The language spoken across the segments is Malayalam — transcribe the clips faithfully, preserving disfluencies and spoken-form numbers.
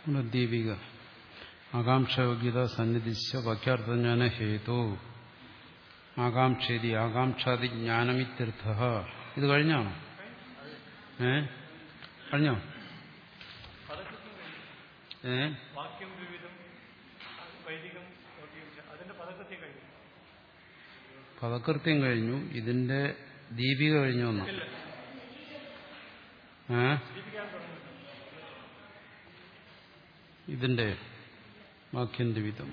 ദീപിക ആകാംക്ഷയോഗ്യത സന്നിധിച്ച വാക്യാർത്ഥജ്ഞാന ഹേതു ആകാംക്ഷേതി ആകാംക്ഷാതി ജ്ഞാനമിത്യർത്ഥ. ഇത് കഴിഞ്ഞാണോ? ഏ കഴിഞ്ഞോ? ഏ പദകൃത്യം കഴിഞ്ഞു. ഇതിന്റെ ദീപിക കഴിഞ്ഞു എന്നാ? ഏ ഇതിന്റെ വാക്യം ദ്വിവിധം.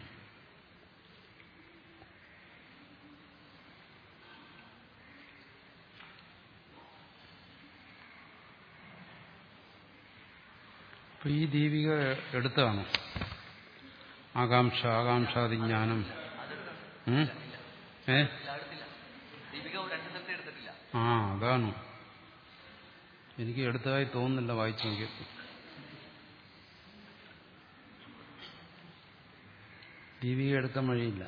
അപ്പൊ ഈ ദീപിക എടുത്താണ് ആകാംക്ഷ ആകാംക്ഷാതിജ്ഞാനം. ഏ ആ അതാണ് എനിക്ക് എടുത്തതായി തോന്നുന്നില്ല വായിച്ചു നോക്കിയപ്പോൾ. ദീപിക എടുക്കാൻ വഴിയില്ല.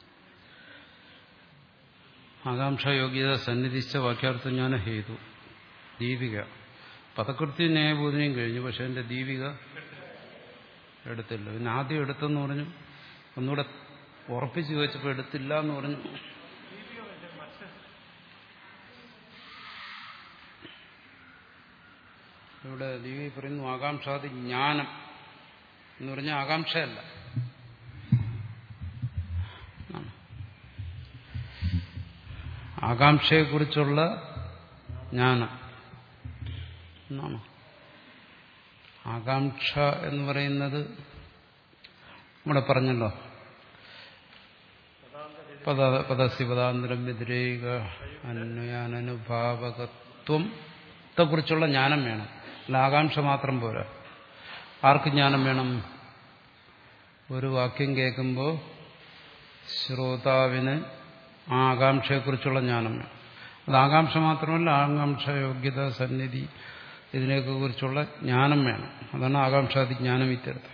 ആകാംക്ഷായോഗ്യത സന്നിധിച്ച വാക്യാർത്ഥജ്ഞാന ഹേതു ദീപിക പദകൃത്യ ന്യായബോധനയും കഴിഞ്ഞു. പക്ഷെ എന്റെ ദീപിക എടുത്തില്ല. പിന്നെ ആദ്യം എടുത്തെന്ന് പറഞ്ഞു, ഒന്നുകൂടെ ഉറപ്പിച്ച് ചോദിച്ചപ്പോൾ എടുത്തില്ല എന്ന് പറഞ്ഞു. ഇവിടെ ദീപിക പറയുന്നു ആകാംക്ഷാതി ജ്ഞാനം എന്ന് പറഞ്ഞാൽ ആകാംക്ഷയല്ല, ആകാംക്ഷയെക്കുറിച്ചുള്ള ജ്ഞാനം എന്നാണ്. ആകാംക്ഷ എന്ന് പറയുന്നത് ഇവിടെ പറഞ്ഞല്ലോ, പദ പദസ്യ പദാന്തരം വ്യതിരേക അന്വയാനുഭാവകത്വത്തെ കുറിച്ചുള്ള ജ്ഞാനം വേണം. അല്ല ആകാംക്ഷ മാത്രം പോരാ. ആർക്ക് ജ്ഞാനം വേണം? ഒരു വാക്യം കേൾക്കുമ്പോൾ ശ്രോതാവിന് ആ ആകാംക്ഷയെക്കുറിച്ചുള്ള ജ്ഞാനം വേണം. അത് ആകാംക്ഷ മാത്രമല്ല, ആകാംക്ഷ യോഗ്യത സന്നിധി ഇതിനെയൊക്കെ കുറിച്ചുള്ള ജ്ഞാനം വേണം. അതാണ് ആകാംക്ഷാദി ജ്ഞാനം ഇത്യർത്ഥം.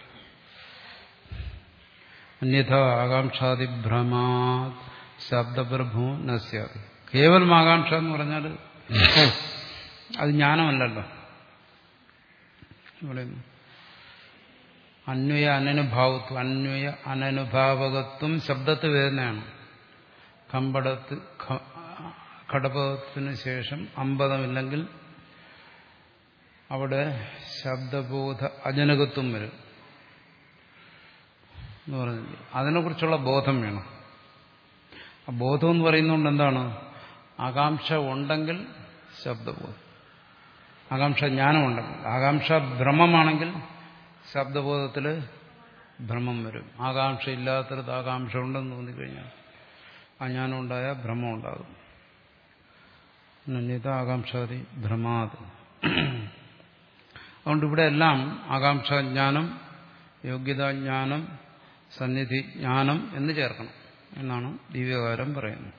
അന്യഥ ആകാംക്ഷാദി ഭ്രമാ ശബ്ദപ്രഭു നസ്യാദി. കേവലം ആകാംക്ഷ എന്ന് പറഞ്ഞാൽ അത് ജ്ഞാനമല്ലല്ലോ. അന്വയ അനനുഭാവത്വം അന്വയ അനനുഭാവകത്വം ശബ്ദത്ത് വേദനയാണ്. കമ്പടത്ത് ഘടപത്തിന് ശേഷം അമ്പതമില്ലെങ്കിൽ അവിടെ ശബ്ദബോധ അജനകത്വം വരും എന്ന് പറഞ്ഞില്ല. അതിനെക്കുറിച്ചുള്ള ബോധം വേണം. ആ ബോധം എന്ന് പറയുന്നതുകൊണ്ട് എന്താണ്? ആകാംക്ഷ ഉണ്ടെങ്കിൽ ശബ്ദബോധം, ആകാംക്ഷ ജ്ഞാനമുണ്ടെങ്കിൽ. ആകാംക്ഷ ഭ്രമമാണെങ്കിൽ ശബ്ദബോധത്തിൽ ഭ്രമം വരും. ആകാംക്ഷ ഇല്ലാത്തടത്ത് ആകാംക്ഷ ഉണ്ടെന്ന് തോന്നിക്കഴിഞ്ഞാൽ അജ്ഞാനം ഉണ്ടായ ഭ്രമം ഉണ്ടാകും. അന്യത ആകാംക്ഷാദി ഭ്രമാത്. അതുകൊണ്ട് ഇവിടെ എല്ലാം ആകാംക്ഷാജ്ഞാനം, യോഗ്യതാജ്ഞാനം, സന്നിധി ജ്ഞാനം എന്ന് ചേർക്കണം എന്നാണ് ദിവ്യകാരം പറയുന്നത്.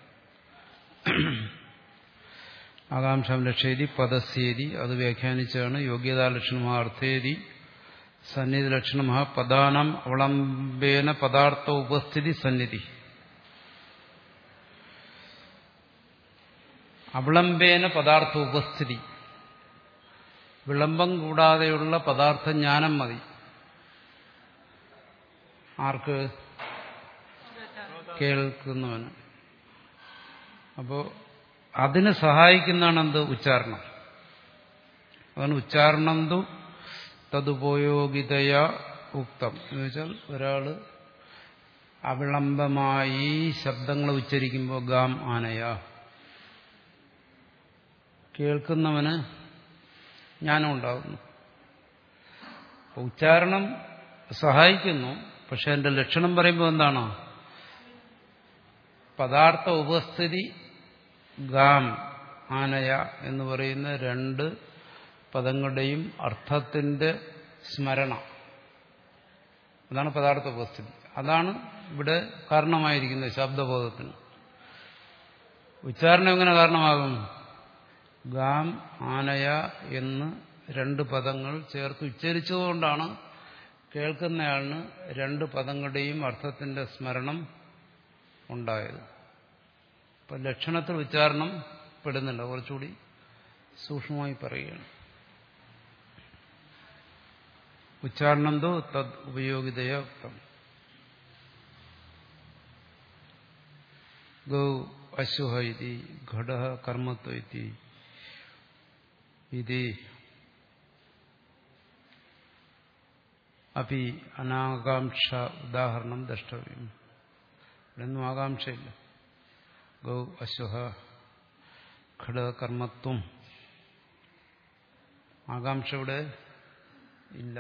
ആകാംക്ഷ ലക്ഷ്യേതി പദസ്യേതി അത് വ്യാഖ്യാനിച്ചാണ് യോഗ്യതാലക്ഷണമാ അർത്ഥേതി സന്നിധി ലക്ഷണമാ പദാനാം അവളംബേന പദാർത്ഥ ഉപസ്ഥിതി സന്നിധി. അവളംബേന പദാർത്ഥ ഉപസ്ഥിതി, വിളംബം കൂടാതെയുള്ള പദാർത്ഥ ജ്ഞാനം മതി. ആർക്ക്? കേൾക്കുന്നവന്. അപ്പോ അതിന് സഹായിക്കുന്നതാണ് എന്ത്? ഉച്ചാരണം. അതാണ് ഉച്ചാരണം തു തതുപയോഗിതയാ ഉക്തം എന്ന് വെച്ചാൽ ഒരാള് അവിളംബമായി ശബ്ദങ്ങൾ ഉച്ചരിക്കുമ്പോൾ ഗാം ആനയ, കേൾക്കുന്നവന് ജ്ഞാനം ഉണ്ടാകുന്നു. ഉച്ചാരണം സഹായിക്കുന്നു. പക്ഷെ അതിന്റെ ലക്ഷണം പറയുമ്പോൾ എന്താണ്? പദാർത്ഥ ഉപസ്ഥിതി ഗാം ആനയ എന്ന് പറയുന്ന രണ്ട് പദങ്ങളുടെയും അർത്ഥത്തിന്റെ സ്മരണ, അതാണ് പദാർത്ഥ ഉപസ്ഥിതി. അതാണ് ഇവിടെ കാരണമായിരിക്കുന്നത് ശബ്ദബോധത്തിന്. ഉച്ചാരണം എങ്ങനെ കാരണമാകും? ഗാം ആനയ എന്ന് രണ്ട് പദങ്ങൾ ചേർത്ത് ഉച്ചരിച്ചതുകൊണ്ടാണ് കേൾക്കുന്നയാളിന് രണ്ട് പദങ്ങളുടെയും അർത്ഥത്തിന്റെ സ്മരണം ഉണ്ടായത്. ഇപ്പൊ ലക്ഷണത്തിൽ ഉച്ചാരണം പെടുന്നില്ല, കുറച്ചുകൂടി സൂക്ഷ്മമായി പറയുകയാണ്. ഉച്ചാരണന്തോ തദ് ഉപയോഗിതയ ഉക്തം. ഗൗ അശ്വഹ ഇതി ഘടഃ കർമ്മത്വ ഇതി ഇതി അപി അനാകാംക്ഷ ഉദാഹരണം ദ്രഷ്ടവ്യം. ഇവിടെയൊന്നും ആകാംക്ഷയില്ല. ഗൗ അശ്വഹ ഘടഃ കർമ്മത്വം, ആകാംക്ഷ ഇവിടെ ഇല്ല.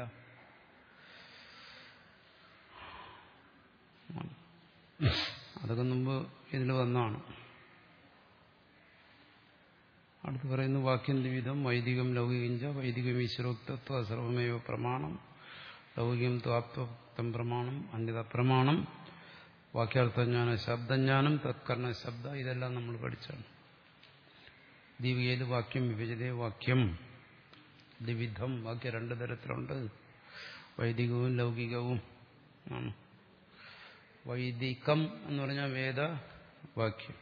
അതൊക്കെ മുമ്പ് ഇതിൽ വന്നാണ്. അടുത്ത് പറയുന്നു വാക്യം ദ്വിവിധം വൈദികം ലൗകികം വൈദികം ഈശ്വരോക്തത്വ സർവമേവ പ്രമാണം ലൗകികം ത്വാപ്തം പ്രമാണം അന്യത പ്രമാണം വാക്യാർത്ഥജ്ഞാനം ശബ്ദജ്ഞാനം തത്കർണ ശബ്ദ. ഇതെല്ലാം നമ്മൾ പഠിച്ചാണ്. ദീപികയിൽ വാക്യം വിഭജിതേ വാക്യം ദ്വിവിധം, വാക്യം രണ്ടു തരത്തിലുണ്ട്, വൈദികവും ലൗകികവും ആണ്. വൈദികം എന്ന് പറഞ്ഞാൽ വേദവാക്യം,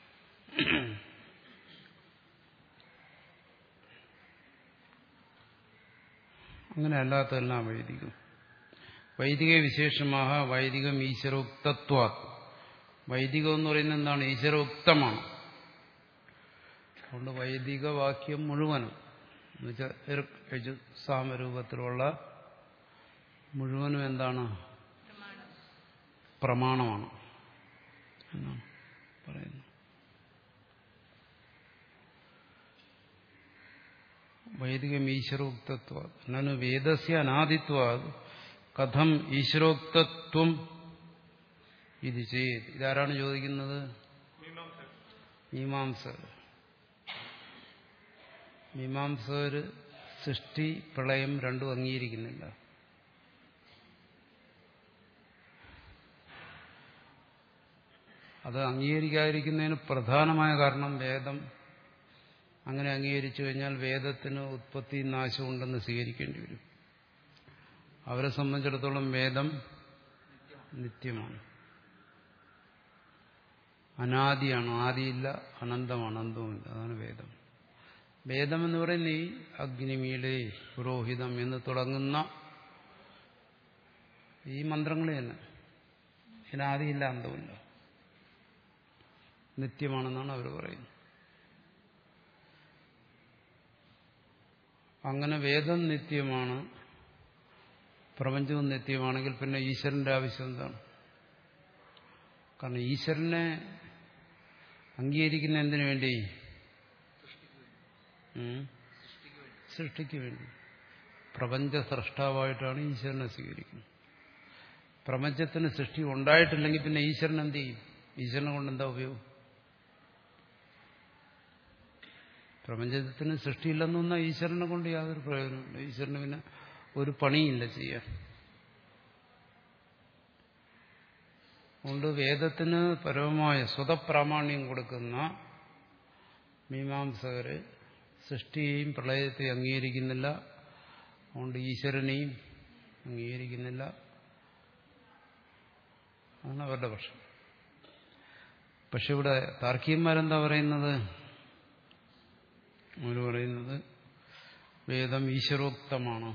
അങ്ങനെ അല്ലാത്തതെല്ലാം വൈദികം. വൈദിക വിശേഷമാഹ വൈദികം ഈശ്വരോക്തത്വാ. വൈദികം എന്ന് പറയുന്നത് എന്താണ്? ഈശ്വരോക്തമാണ്. അതുകൊണ്ട് വൈദിക വാക്യം മുഴുവനും എന്നുവെച്ചാൽ സാമരൂപത്തിലുള്ള മുഴുവനും എന്താണ്? പ്രമാണമാണ് എന്നാണ് പറയുന്നത്. വൈദികം ഈശ്വരോക്തത്വ നനു വേദസ്യ അനാദിത്വാ കഥം ഈശ്വരോക്തത്വം ഇത് ചെയ്ത്. ഇതാരാണ് ചോദിക്കുന്നത്? മീമാംസകർ. മീമാംസകര് സൃഷ്ടി പ്രളയം രണ്ടും അംഗീകരിക്കുന്നില്ല. അത് അംഗീകരിക്കാതിരിക്കുന്നതിന് പ്രധാനമായ കാരണം വേദം അങ്ങനെ അംഗീകരിച്ചു കഴിഞ്ഞാൽ വേദത്തിന് ഉത്പത്തി നാശമുണ്ടെന്ന് സ്വീകരിക്കേണ്ടി വരും. അവരെ സംബന്ധിച്ചിടത്തോളം വേദം നിത്യമാണ്, അനാദിയാണ്. ആദിയില്ല, അനന്തമാണ്, അന്തവുമില്ല. അതാണ് വേദം. വേദം എന്ന് പറയുന്ന ഈ അഗ്നിമീളേ പുരോഹിതം എന്ന് തുടങ്ങുന്ന ഈ മന്ത്രങ്ങൾ തന്നെ ഇതിനാദിയില്ല, അന്തവുമില്ല, നിത്യമാണെന്നാണ് അവർ പറയുന്നത്. അങ്ങനെ വേദം നിത്യമാണ്, പ്രപഞ്ചവും നിത്യമാണെങ്കിൽ പിന്നെ ഈശ്വരന്റെ ആവശ്യം എന്താണ്? കാരണം ഈശ്വരനെ അംഗീകരിക്കുന്ന എന്തിനു വേണ്ടി? സൃഷ്ടിക്ക് വേണ്ടി. പ്രപഞ്ച സൃഷ്ടാവായിട്ടാണ് ഈശ്വരനെ സ്വീകരിക്കുന്നത്. പ്രപഞ്ചത്തിന് സൃഷ്ടി ഉണ്ടായിട്ടില്ലെങ്കിൽ പിന്നെ ഈശ്വരൻ എന്ത് ചെയ്യും? ഈശ്വരനെ കൊണ്ട് എന്താ ഉപയോഗം? പ്രപഞ്ചത്തിന് സൃഷ്ടിയില്ലെന്ന് വന്നാൽ ഈശ്വരനെ കൊണ്ട് യാതൊരു പ്രയോജനമില്ല. ഈശ്വരന് പിന്നെ ഒരു പണിയില്ല ചെയ്യാൻ. അതുകൊണ്ട് വേദത്തിന് പരമമായ സ്വതപ്രാമാണ്യം കൊടുക്കുന്ന മീമാംസകര് സൃഷ്ടിയെയും പ്രളയത്തെയും അംഗീകരിക്കുന്നില്ല. അതുകൊണ്ട് ഈശ്വരനെയും അംഗീകരിക്കുന്നില്ല. അതാണ് അവരുടെ പക്ഷം. പക്ഷെ ഇവിടെ താർക്കികന്മാരെന്താ പറയുന്നത്? അവർ പറയുന്നത് വേദം ഈശ്വരോക്തമാണ്.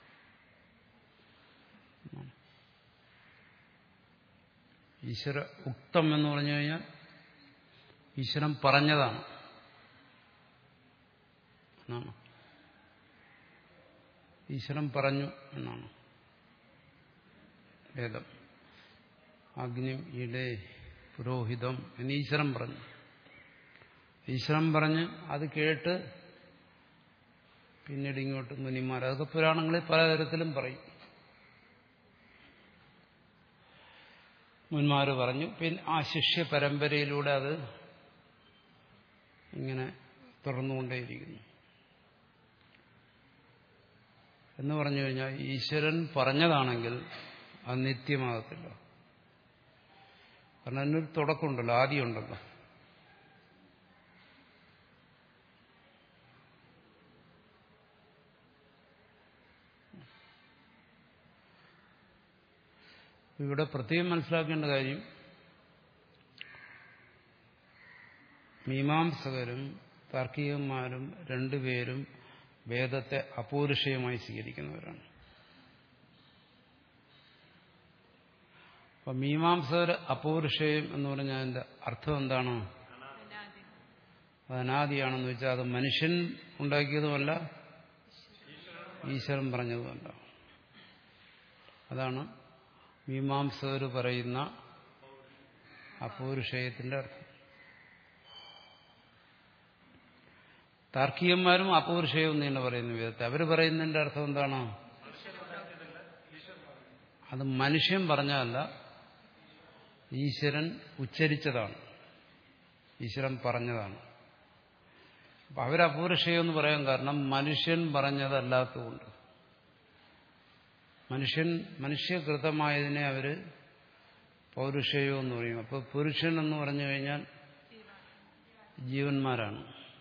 ഈശ്വര ഉക്തം എന്ന് പറഞ്ഞു കഴിഞ്ഞാൽ ഈശ്വരൻ പറഞ്ഞതാണ് എന്നാണ്. ഈശ്വരൻ പറഞ്ഞു എന്നാണ് വേദം. അഗ്നി ഇടേ പുരോഹിതം എന്ന് ഈശ്വരൻ പറഞ്ഞു. ഈശ്വരൻ പറഞ്ഞ് അത് കേട്ട് പിന്നീട് ഇങ്ങോട്ട് മുനിമാർ, അതൊക്കെ പുരാണങ്ങളിൽ പലതരത്തിലും പറയും. മുന്മാര് പറഞ്ഞു, പിന്നെ ആ ശിഷ്യ പരമ്പരയിലൂടെ അത് ഇങ്ങനെ തുറന്നുകൊണ്ടേയിരിക്കുന്നു. എന്ന് പറഞ്ഞു കഴിഞ്ഞാൽ ഈശ്വരൻ പറഞ്ഞതാണെങ്കിൽ അത് നിത്യമാകത്തില്ല. കാരണം അതിനൊരു തുടക്കമുണ്ടല്ലോ, ആദിയുണ്ടല്ലോ. ഇവിടെ പ്രത്യേകം മനസ്സിലാക്കേണ്ട കാര്യം, മീമാംസകരും താർക്കികന്മാരും രണ്ടുപേരും വേദത്തെ അപൗരുഷയമായി സ്വീകരിക്കുന്നവരാണ്. അപ്പൊ മീമാംസകർ അപൗരുഷേയം എന്ന് പറഞ്ഞാൽ അതിന്റെ അർത്ഥം എന്താണ്? അത് അനാദിയാണെന്ന് വെച്ചാൽ അത് മനുഷ്യൻ ഉണ്ടാക്കിയതുമല്ല, ഈശ്വരൻ പറഞ്ഞതുമല്ല. അതാണ് മീമാംസകർ പറയുന്ന അപൗരുഷേയത്തിന്റെ അർത്ഥം. താർക്കികന്മാരും അപൗരുഷേയം എന്ന് തന്നെ പറയുന്നു വേദത്തെ. അവർ പറയുന്നതിന്റെ അർത്ഥം എന്താണ്? അത് മനുഷ്യൻ പറഞ്ഞതല്ല, ഈശ്വരൻ ഉച്ചരിച്ചതാണ്, ഈശ്വരൻ പറഞ്ഞതാണ്. അപ്പൊ അവർ അപൗരുഷേയം എന്ന് പറയാൻ കാരണം മനുഷ്യൻ പറഞ്ഞതല്ലാത്തതുകൊണ്ട്. മനുഷ്യൻ മനുഷ്യകൃതമായതിനെ അവര് പൗരുഷേയം എന്ന് പറയും. അപ്പൊ പുരുഷൻ എന്ന് പറഞ്ഞു കഴിഞ്ഞാൽ ജീവന്മാരാണ്,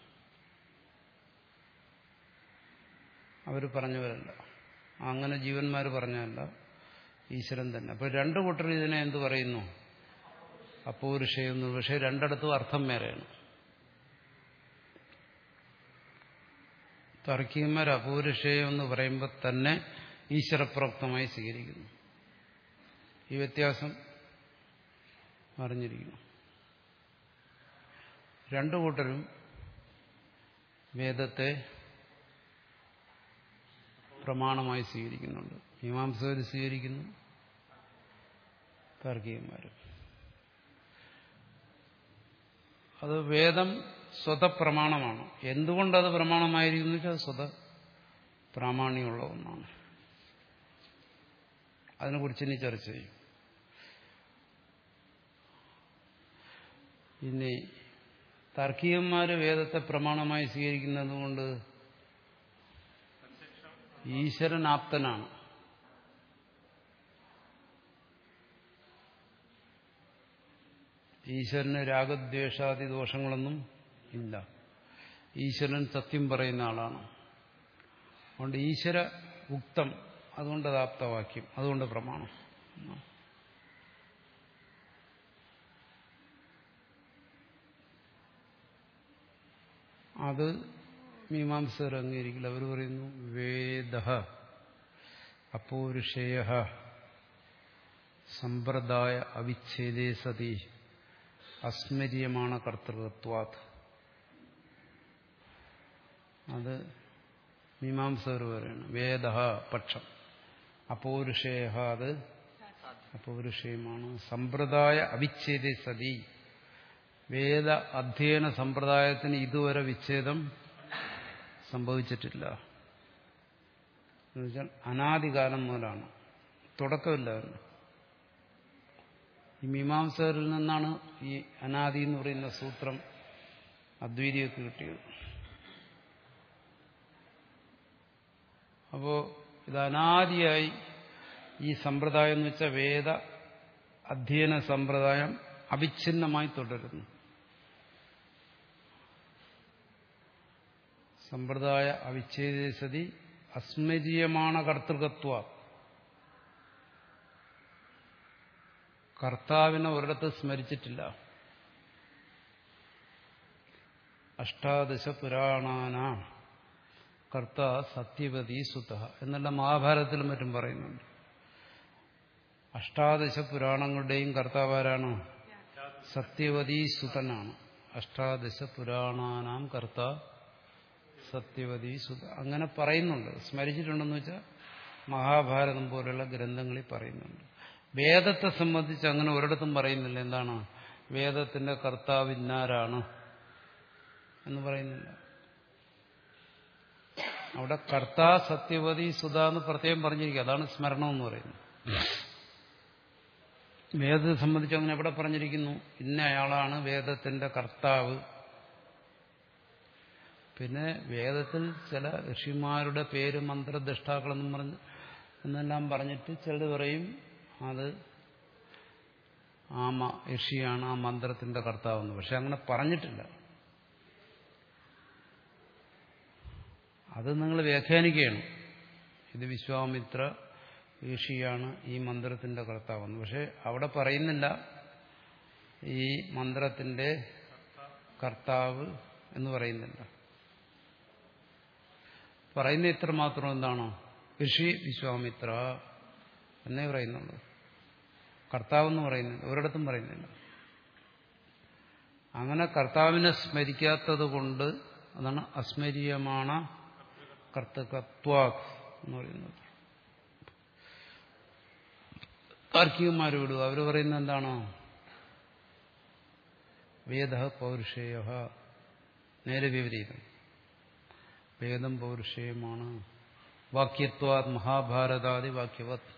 അവർ പറഞ്ഞവരല്ല. അങ്ങനെ ജീവന്മാർ പറഞ്ഞതല്ല, ഈശ്വരൻ തന്നെ. അപ്പൊ രണ്ടു കൂട്ടർ ഇതിനെ എന്ത് പറയുന്നു? അപൗരുഷേയം എന്ന്. പക്ഷെ രണ്ടിടത്തും അർത്ഥം വേറെയാണ്. താർക്കികന്മാർ അപൗരുഷേയം എന്ന് പറയുമ്പോൾ തന്നെ ഈശ്വരപ്രോക്തമായി സ്വീകരിക്കുന്നു. ഈ വ്യത്യാസം അറിഞ്ഞിരിക്കുന്നു. രണ്ടു കൂട്ടരും വേദത്തെ പ്രമാണമായി സ്വീകരിക്കുന്നുണ്ട്. മീമാംസകർ സ്വീകരിക്കുന്നു, താർക്കികന്മാരും. അത് വേദം സ്വതപ്രമാണമാണ്. എന്തുകൊണ്ടത് പ്രമാണമായിരിക്കുന്നു വെച്ചാൽ സ്വത പ്രാമാണ്യമുള്ള ഒന്നാണ്. അതിനെക്കുറിച്ച് ഇനി ചർച്ച ചെയ്യും. ഇനി താർക്കികന്മാര് വേദത്തെ പ്രമാണമായി സ്വീകരിക്കുന്നത് കൊണ്ട് ഈശ്വരൻ ആപ്തനാണ്. ഈശ്വരന് രാഗദ്വേഷാദി ദോഷങ്ങളൊന്നും ഇല്ല. ഈശ്വരൻ സത്യം പറയുന്ന ആളാണ്. അതുകൊണ്ട് ഈശ്വര ഉക്തം, അതുകൊണ്ട് അത് ആപ്തവാക്യം, അതുകൊണ്ട് പ്രമാണം. അത് മീമാംസകർ അംഗീകരിക്കില്ല. അവർ പറയുന്നു വേദഃ അപൗരുഷേയഃ സമ്പ്രദായ അവിച്ഛേദേ സതി അസ്മര്യമാണ് കർത്തൃത്വാത്. അത് മീമാംസകർ പറയുന്നു. വേദഃ പക്ഷം, അപൗരുഷേയഃ അത് അപൗരുഷേയമാണ്. സമ്പ്രദായ അവിച്ഛേദേ സതി, വേദ അധ്യയന സമ്പ്രദായത്തിന് ഇതുവരെ വിച്ഛേദം സംഭവിച്ചിട്ടില്ല. എന്നുവെച്ചാൽ അനാദികാലം മുതലാണ്, തുടക്കമില്ല. ഈ മീമാംസകരിൽ നിന്നാണ് ഈ അനാദി എന്ന് പറയുന്ന സൂത്രം അദ്വൈതികൾക്ക് കിട്ടിയത്. അപ്പോ ഇത് അനാദിയായി ഈ സമ്പ്രദായം എന്ന് വെച്ചാൽ വേദ അധ്യയന സമ്പ്രദായം അവിഛിന്നമായി തുടരുന്നു. സമ്പ്രദായ അവിച്ഛേദേ സതി അസ്മരീയമാണ് കർത്തൃകത്വ. കർത്താവിനെ ഒരിടത്ത് സ്മരിച്ചിട്ടില്ല. അഷ്ടാദശ പുരാണാന കർത്ത സത്യവതി സുത എന്നുള്ള മഹാഭാരതത്തിലും മറ്റും പറയുന്നുണ്ട്. അഷ്ടാദശ പുരാണങ്ങളുടെയും കർത്താവാരാണ്? സത്യവതി സുതനാണ്. അഷ്ടാദശ പുരാണാനാം കർത്ത സത്യവതി സുത അങ്ങനെ പറയുന്നുണ്ട്. സ്മരിച്ചിട്ടുണ്ടെന്ന് വെച്ചാൽ മഹാഭാരതം പോലുള്ള ഗ്രന്ഥങ്ങളിൽ പറയുന്നുണ്ട്. വേദത്തെ സംബന്ധിച്ച് അങ്ങനെ ഒരിടത്തും പറയുന്നില്ല. എന്താണ്? വേദത്തിന്റെ കർത്താവ് ഇന്നാരാണ് എന്ന് പറയുന്നില്ല. അവിടെ കർത്താ സത്യവതി സുത എന്ന് പ്രത്യേകം പറഞ്ഞിരിക്കുക. അതാണ് സ്മരണം എന്ന് പറയുന്നത്. വേദത്തെ സംബന്ധിച്ച് അങ്ങനെ എവിടെ പറഞ്ഞിരിക്കുന്നു? ഇന്ന അയാളാണ് വേദത്തിന്റെ കർത്താവ്. പിന്നെ വേദത്തിൽ ചില ഋഷിമാരുടെ പേര് മന്ത്രദ്രഷ്ടാക്കളെന്നും പറഞ്ഞ് എന്നെല്ലാം പറഞ്ഞിട്ട് ചിലർ പറയും അത് ആ ഋഷിയാണ് ആ മന്ത്രത്തിന്റെ കർത്താവെന്ന്. പക്ഷെ അങ്ങനെ പറഞ്ഞിട്ടില്ല. അത് നിങ്ങൾ വ്യാഖ്യാനിക്കുകയാണ്. ഇത് വിശ്വാമിത്ര ഋഷിയാണ് ഈ മന്ത്രത്തിന്റെ കർത്താവെന്ന്. പക്ഷെ അവിടെ പറയുന്നില്ല ഈ മന്ത്രത്തിന്റെ കർത്താവ് എന്ന് പറയുന്നില്ല. പറയുന്ന ഇത്ര മാത്രം എന്താണോ? ഋഷി വിശ്വാമിത്ര എന്നേ പറയുന്നുള്ളൂ. കർത്താവെന്ന് പറയുന്നില്ല, ഒരിടത്തും പറയുന്നില്ല. അങ്ങനെ കർത്താവിനെ സ്മരിക്കാത്തത് കൊണ്ട് അതാണ് അസ്മരീയമാണ് കർത്തൃകത്വാ എന്ന് പറയുന്നത്. താർക്കികന്മാർ വിടുക, അവർ പറയുന്നത് എന്താണോ? വേദ പൗരുഷേയ, നേരെ വിപരീതം. വേദം പൗരുഷേയമാണ്. വാക്യത്വാത് മഹാഭാരതാദി വാക്യവത്.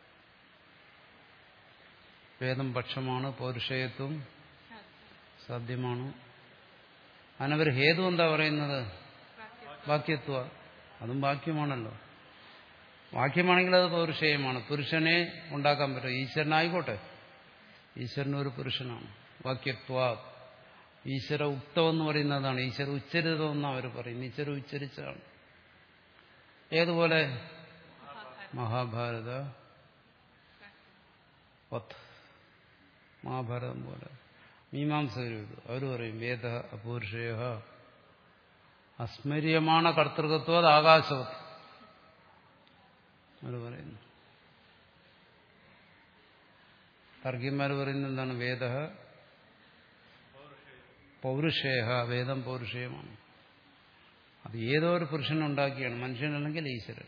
വേദം പക്ഷമാണ്, പൗരുഷേയത്വം സാധ്യമാണ്. അതിനവർ ഹേതു എന്താ പറയുന്നത്? വാക്യത്വ, അതും വാക്യമാണല്ലോ. വാക്യമാണെങ്കിൽ അത് പൗരുഷേയമാണ്. പുരുഷനെ ഉണ്ടാക്കാൻ പറ്റും. ഈശ്വരനായിക്കോട്ടെ, ഈശ്വരനൊരു പുരുഷനാണ്. വാക്യത്വ, ഈശ്വര ഉക്തമെന്ന് പറയുന്നതാണ്. ഈശ്വര ഉച്ചരിതമെന്ന് അവർ പറയുന്നു. ഈശ്വര ഉച്ചരിച്ചാണ്. ഏതുപോലെ? മഹാഭാരത വത്, മഹാഭാരതം പോലെ. മീമാംസകരുണ്ട്, അവർ പറയും വേദ അപൂരുഷേയ അസ്മര്യമാണ് കർത്തൃകത്വ ആകാശവത്. അവർ പറയുന്നു. താർക്കികന്മാർ പറയുന്നത് എന്താണ്? വേദ പൗരുഷേയ, വേദം പൗരുഷേയമാണ്. അത് ഏതോ ഒരു പുരുഷനുണ്ടാക്കിയാണ്, മനുഷ്യനല്ലെങ്കിൽ ഈശ്വരൻ.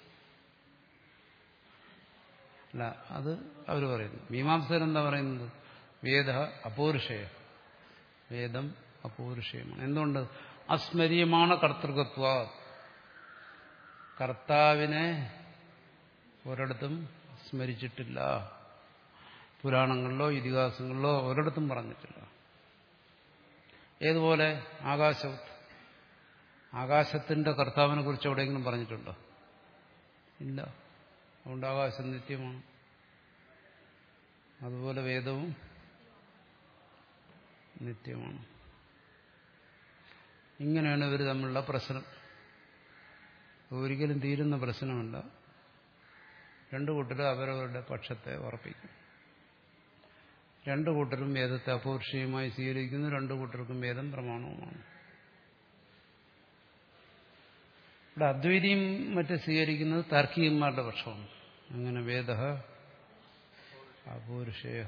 അല്ല, അത് അവർ പറയുന്നു. മീമാംസകർ എന്താ പറയുന്നത്? വേദ അപൗരുഷേയ, വേദം അപൗരുഷേയമാണ്. എന്തുകൊണ്ട്? അസ്മരീയമാണ് കർത്തൃകത്വ. കർത്താവിനെ ഒരിടത്തും സ്മരിച്ചിട്ടില്ല. പുരാണങ്ങളിലോ ഇതിഹാസങ്ങളിലോ ഒരിടത്തും പറഞ്ഞിട്ടില്ല. ഏതുപോലെ? ആകാശവത്. ആകാശത്തിന്റെ കർത്താവിനെ കുറിച്ച് എവിടെയെങ്കിലും പറഞ്ഞിട്ടുണ്ടോ? ഇല്ല. അതുകൊണ്ട് ആകാശം നിത്യമാണ്. അതുപോലെ വേദവും നിത്യമാണ്. ഇങ്ങനെയാണ് ഇവർ തമ്മിലുള്ള പ്രശ്നം. ഒരിക്കലും തീരുന്ന പ്രശ്നമല്ല. രണ്ടു കൂട്ടരും അവരവരുടെ പക്ഷത്തെ ഉറപ്പിക്കും. രണ്ടു കൂട്ടരും വേദത്തെ അപൗരുഷീയമായി സ്വീകരിക്കുന്നു. രണ്ടു കൂട്ടർക്കും വേദം പ്രമാണവുമാണ്. ഇവിടെ അദ്വൈതിയും മറ്റും സ്വീകരിക്കുന്നത് താർക്കികന്മാരുടെ പക്ഷമാണ്. അങ്ങനെ വേദ അപൗരുഷേയ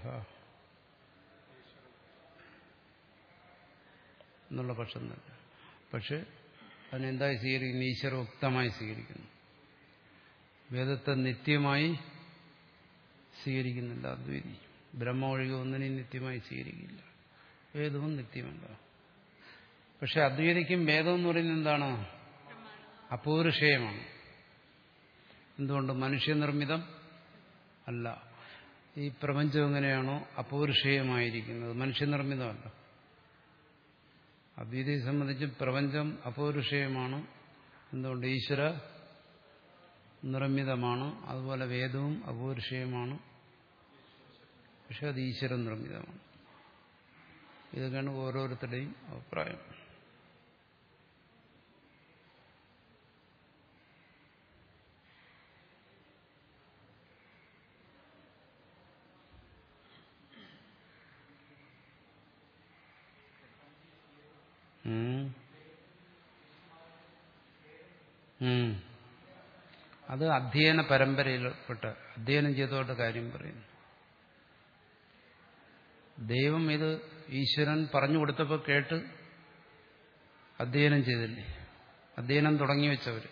എന്നുള്ള പക്ഷം തന്നെ. പക്ഷെ അതിനെന്തായി സ്വീകരിക്കുന്നു? ഈശ്വരോക്തമായി സ്വീകരിക്കുന്നു. വേദത്തെ നിത്യമായി സ്വീകരിക്കുന്നില്ല അദ്വൈതി. ബ്രഹ്മ ഒഴികെ ഒന്നിനെയും നിത്യമായി സ്വീകരിക്കില്ല. വേദവും നിത്യമല്ല. പക്ഷെ അദ്വൈതിക്കും വേദം എന്ന് പറയുന്നത് എന്താണ്? അപൗരുഷേയമാണ്. എന്തുകൊണ്ട്? മനുഷ്യനിർമ്മിതം അല്ല. ഈ പ്രപഞ്ചം എങ്ങനെയാണോ അപൗരുഷേയമായിരിക്കുന്നത്, മനുഷ്യനിർമ്മിതമല്ല. അദ്വൈതിയെ സംബന്ധിച്ച് പ്രപഞ്ചം അപൗരുഷേയമാണ്. എന്തുകൊണ്ട്? ഈശ്വര നിർമ്മിതമാണ്. അതുപോലെ വേദവും അപൗരുഷേയമാണ്. പക്ഷെ അത് ഈശ്വര നിർമ്മിതമാണ്. ഇതൊക്കെയാണ് ഓരോരുത്തരുടെയും അഭിപ്രായം. അത് അധ്യയന പരമ്പരയിൽപ്പെട്ട അധ്യയനം ചെയ്തോട്ട് കാര്യം പറയുന്നു. ദൈവം ഇത് ഈശ്വരൻ പറഞ്ഞു കൊടുത്തപ്പോൾ കേട്ട് അധ്യയനം ചെയ്തില്ലേ? അധ്യയനം തുടങ്ങി വെച്ചവർ.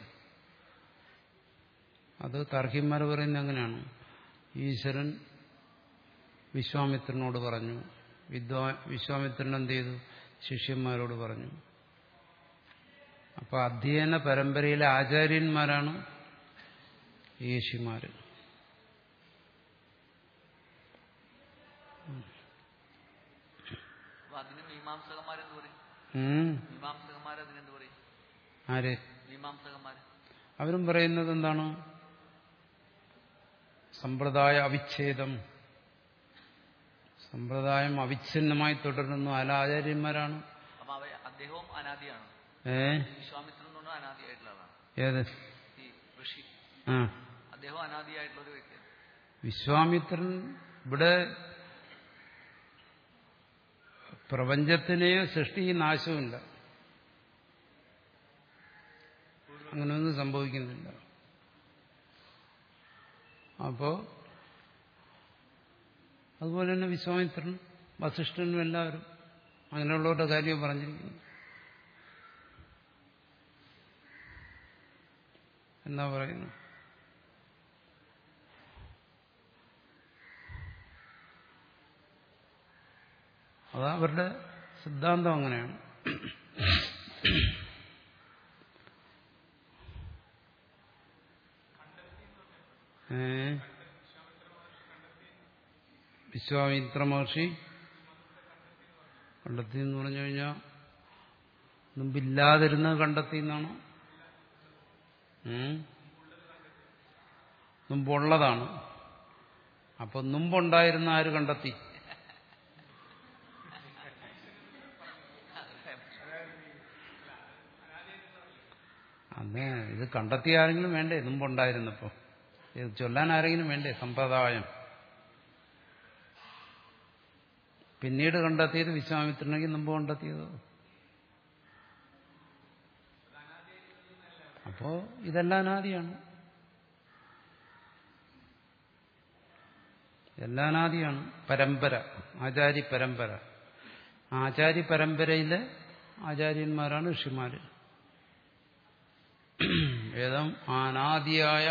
അത് താർക്കികന്മാർ പറയുന്നത് അങ്ങനെയാണ്. ഈശ്വരൻ വിശ്വാമിത്രനോട് പറഞ്ഞു. വിദ്വാ വിശ്വാമിത്രൻ എന്ത് ചെയ്തു? ശിഷ്യന്മാരോട് പറഞ്ഞു. അപ്പൊ അധ്യയന പരമ്പരയിലെ ആചാര്യന്മാരാണ് ഋഷിമാര്. ആര്? അവരും പറയുന്നത് എന്താണ്? സമ്പ്രദായ അവിച്ഛേദം. സമ്പ്രദായം അവിച്ഛിന്നമായി തുടരുന്നു. അല്ല, ആചാര്യന്മാരാണ്. ഏ ഏത്? ആ വിശ്വാമിത്രൻ ഇവിടെ പ്രപഞ്ചത്തിനെയോ സൃഷ്ടിയും നാശവുമില്ല. അങ്ങനെയൊന്നും സംഭവിക്കുന്നില്ല. അപ്പോ അതുപോലെ തന്നെ വിശ്വാമിത്രനും വസിഷ്ഠനും എല്ലാവരും അങ്ങനെയുള്ളവരുടെ കാര്യം പറഞ്ഞിരിക്കുന്നു. എന്നാ പറയുന്നു? അതാ അവരുടെ സിദ്ധാന്തം അങ്ങനെയാണ്. ഏ വിശ്വാമിത്ര മഹർഷി കണ്ടെത്തി എന്ന് പറഞ്ഞു കഴിഞ്ഞാൽ മുമ്പില്ലാതിരുന്നത് കണ്ടെത്തി എന്നാണ്. മുമ്പുള്ളതാണ്. അപ്പൊ മുമ്പുണ്ടായിരുന്ന ആര് കണ്ടെത്തി? അതെ, ഇത് കണ്ടെത്തിയ ആരെങ്കിലും വേണ്ടേ? മുമ്പുണ്ടായിരുന്നപ്പോ ഇത് ചൊല്ലാൻ ആരെങ്കിലും വേണ്ടേ? സമ്പ്രദായം. പിന്നീട് കണ്ടെത്തിയത് വിശ്വാമിത്രനെങ്കിൽ മുമ്പ് കണ്ടെത്തിയത്. അപ്പോ ഇതെല്ലാം അനാദിയാണ്. എല്ലാം അനാദിയാണ്. പരമ്പര, ആചാര്യ പരമ്പര. ആചാര്യ പരമ്പരയിലെ ആചാര്യന്മാരാണ് ഋഷിമാര്. വേദം അനാദിയായ,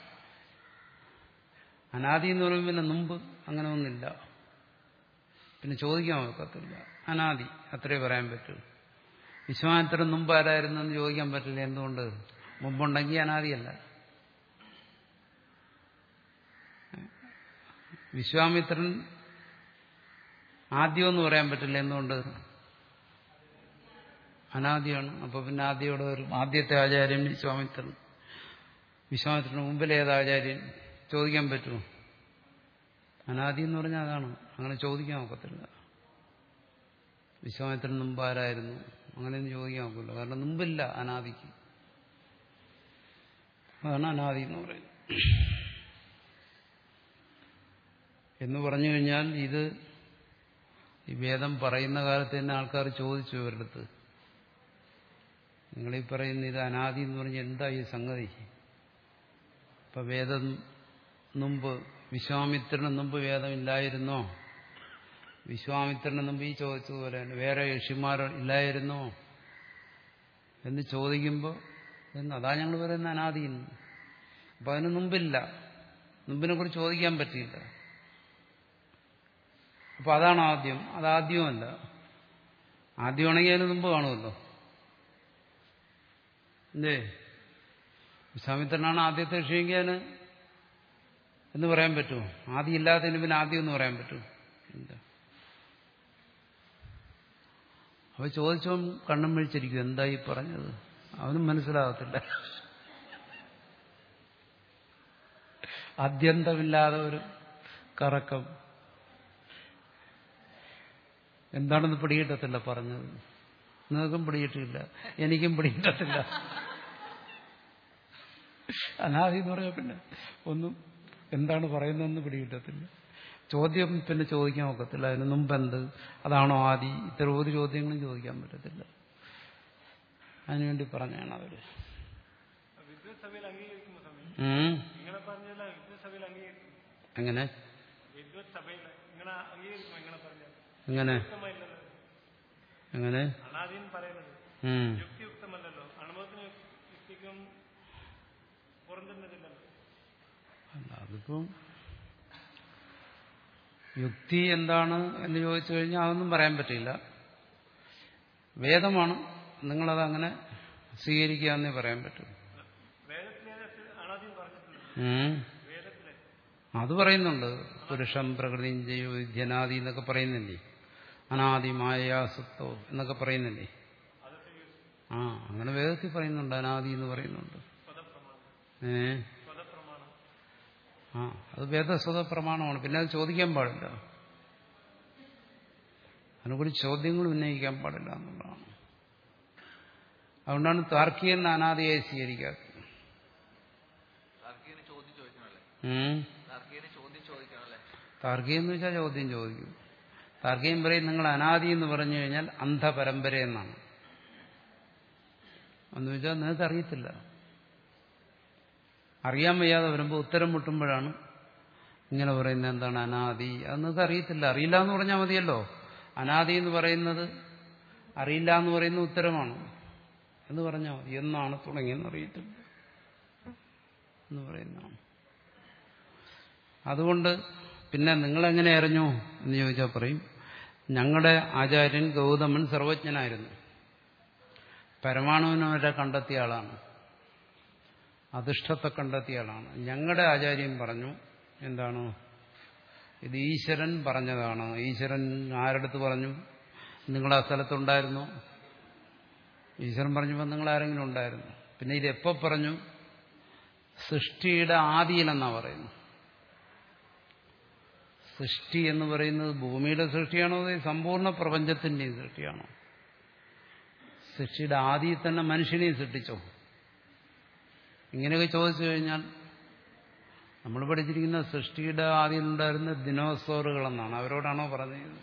അനാദി എന്ന് പറയുമ്പോൾ പിന്നെ മുമ്പ് അങ്ങനെ ഒന്നില്ല, പിന്നെ ചോദിക്കാൻ ഒക്കത്തില്ല. അനാദി അത്രേ പറയാൻ പറ്റൂ. വിശ്വാമിത്രൻ മുമ്പ് ആരായിരുന്നെന്ന് ചോദിക്കാൻ പറ്റില്ല. എന്തുകൊണ്ട്? മുമ്പുണ്ടെങ്കിൽ അനാദിയല്ല. വിശ്വാമിത്രൻ ആദ്യമെന്ന് പറയാൻ പറ്റില്ല. എന്തുകൊണ്ട്? അനാദിയാണ്. അപ്പൊ പിന്നെ ആദ്യയോടെ വരും. ആദ്യത്തെ ആചാര്യൻ വിശ്വാമിത്രൻ. വിശ്വാമിത്രന് മുമ്പിൽ ഏതാചാര്യൻ ചോദിക്കാൻ പറ്റുമോ? അനാദി എന്ന് പറഞ്ഞാൽ അതാണ്. അങ്ങനെ ചോദിക്കാൻ ഒക്കത്തില്ല. വിശ്വാമിത്രൻ മുമ്പ് ആരായിരുന്നു അങ്ങനെയൊന്നും ചോദിക്കാൻ ഒക്കില്ല. കാരണം മുമ്പില്ല അനാദിക്ക്. അതാണ് അനാദി എന്ന് പറയുന്നത്. എന്ന് പറഞ്ഞു കഴിഞ്ഞാൽ ഇത് ഈ വേദം പറയുന്ന കാലത്ത് തന്നെ ആൾക്കാർ ചോദിച്ചു ഇവരുടെ അടുത്ത്, നിങ്ങളീ പറയുന്ന ഇത് അനാദി എന്ന് പറഞ്ഞാൽ എന്താ ഈ സംഗതി? ഇപ്പൊ വേദം മുമ്പ് വിശ്വാമിത്രന് മുമ്പ് വേദമില്ലായിരുന്നോ? വിശ്വാമിത്രന് മുമ്പ് ഈ ചോദിച്ചതുപോലെ തന്നെ വേറെ ഋഷിമാർ ഇല്ലായിരുന്നോ എന്ന് ചോദിക്കുമ്പോൾ എന്ന് അതാ ഞങ്ങൾ പറയുന്ന അനാദി. അപ്പൊ അതിന് മുമ്പില്ല, മുമ്പിനെ കുറിച്ച് ചോദിക്കാൻ പറ്റിയില്ല. അപ്പൊ അതാണ് ആദ്യം. അതാദ്യമല്ല. ആദ്യമാണെങ്കിൽ അതിന് മുമ്പ് കാണുമല്ലോ. എന്തേ? വിശ്വാമിത്രനാണ് ആദ്യത്തെ ഋഷിയെങ്കിൽ അതിന് എന്ന് പറയാൻ പറ്റുമോ? ആദ്യം ഇല്ലാത്തതിന് പിന്നെ ആദ്യം എന്ന് പറയാൻ പറ്റുമോ? ഇല്ല. അപ്പൊ ചോദിച്ചോ കണ്ണും വിളിച്ചിരിക്കും, എന്തായി പറഞ്ഞത്? അവനും മനസ്സിലാകത്തില്ല. ആദ്യന്തമില്ലാതെ ഒരു കറക്കം. എന്താണെന്ന് പിടികിട്ടത്തില്ല പറഞ്ഞത്. നിങ്ങൾക്കും പിടികിട്ടില്ല, എനിക്കും പിടികിട്ടത്തില്ല. അനാദി എന്ന് പറഞ്ഞാൽ പിന്നെ ഒന്നും എന്താണ് പറയുന്നതെന്ന് പിടികിട്ടത്തില്ല. ചോദ്യം പിന്നെ ചോദിക്കാൻ ഒക്കത്തില്ല. അതിന് മുമ്പെന്ത്, അതാണോ ആദി? ഇത്തരം ഒരു ചോദ്യങ്ങളും ചോദിക്കാൻ പറ്റത്തില്ല. അതിനുവേണ്ടി പറഞ്ഞാണ് അവര്. എങ്ങനെ എങ്ങനെ എങ്ങനെ അല്ല, അതിപ്പം യുക്തി എന്താണ് എന്ന് ചോദിച്ചു കഴിഞ്ഞാൽ അതൊന്നും പറയാൻ പറ്റില്ല. വേദമാണ്, നിങ്ങളത് അങ്ങനെ സ്വീകരിക്കുക എന്നേ പറയാൻ പറ്റൂ. അത് പറയുന്നുണ്ട്. പുരുഷം പ്രകൃതിയും ജനാദി എന്നൊക്കെ പറയുന്നില്ലേ? അനാദി മായാസത്തോ എന്നൊക്കെ പറയുന്നില്ലേ? ആ, അങ്ങനെ വേദത്തിൽ പറയുന്നുണ്ട്. അനാദി എന്ന് പറയുന്നുണ്ട്. ഏ ആ അത് വേദസ്വത പ്രമാണമാണ്. പിന്നെ അത് ചോദിക്കാൻ പാടില്ല. അതിനെക്കുറിച്ച് ചോദ്യങ്ങൾ ഉന്നയിക്കാൻ പാടില്ല എന്നുള്ളതാണ്. അതുകൊണ്ടാണ് താർക്കികൻ അനാദിയായി സ്വീകരിക്കാത്തത്. താർക്കികം എന്ന് വെച്ചാൽ ചോദ്യം ചോദിക്കും. താർക്കികം പറയും നിങ്ങൾ അനാദി എന്ന് പറഞ്ഞു കഴിഞ്ഞാൽ അന്ധപരമ്പര എന്നാണ്. എന്ന് വെച്ചാൽ നിങ്ങൾക്ക് അറിയത്തില്ല. അറിയാൻ വയ്യാതെ വരുമ്പോൾ ഉത്തരം മുട്ടുമ്പോഴാണ് ഇങ്ങനെ പറയുന്നത് എന്താണ് അനാദി? അത് നിങ്ങൾക്ക് അറിയത്തില്ല. അറിയില്ല എന്ന് പറഞ്ഞാൽ മതിയല്ലോ. അനാദി എന്ന് പറയുന്നത് അറിയില്ല എന്ന് പറയുന്ന ഉത്തരമാണ് എന്ന് പറഞ്ഞാൽ മതി. എന്നാണ് തുടങ്ങിയെന്ന് അറിയത്തില്ല എന്ന് പറയുന്നതാണ്. അതുകൊണ്ട് പിന്നെ നിങ്ങളെങ്ങനെ അറിഞ്ഞു എന്ന് ചോദിച്ചാൽ പറയും, ഞങ്ങളുടെ ആചാര്യൻ ഗൗതമൻ സർവജ്ഞനായിരുന്നു. പരമാണുവിനെ വരെ കണ്ടെത്തിയ ആളാണ്, അധിഷ്ഠത്തെ കണ്ടെത്തിയ ആളാണ്. ഞങ്ങളുടെ ആചാര്യൻ പറഞ്ഞു എന്താണ്, ഇത് ഈശ്വരൻ പറഞ്ഞതാണ്. ഈശ്വരൻ ആരടുത്ത് പറഞ്ഞു? നിങ്ങൾ ആ സ്ഥലത്തുണ്ടായിരുന്നു? ഈശ്വരൻ പറഞ്ഞപ്പോൾ നിങ്ങൾ ആരെങ്കിലും ഉണ്ടായിരുന്നു? പിന്നെ ഇതെപ്പോ പറഞ്ഞു? സൃഷ്ടിയുടെ ആദിയിലെന്നാ പറയുന്നു. സൃഷ്ടി എന്ന് പറയുന്നത് ഭൂമിയുടെ സൃഷ്ടിയാണോ അതോ സമ്പൂർണ്ണ പ്രപഞ്ചത്തിന്റെയും സൃഷ്ടിയാണോ? സൃഷ്ടിയുടെ ആദിയിൽ തന്നെ മനുഷ്യനെയും സൃഷ്ടിച്ചോ? ഇങ്ങനെയൊക്കെ ചോദിച്ചു കഴിഞ്ഞാൽ നമ്മൾ പഠിച്ചിരിക്കുന്ന സൃഷ്ടിയുടെ ആദിയിലുണ്ടായിരുന്ന ദിനോസോറുകളെന്നാണ്. അവരോടാണോ പറഞ്ഞത്?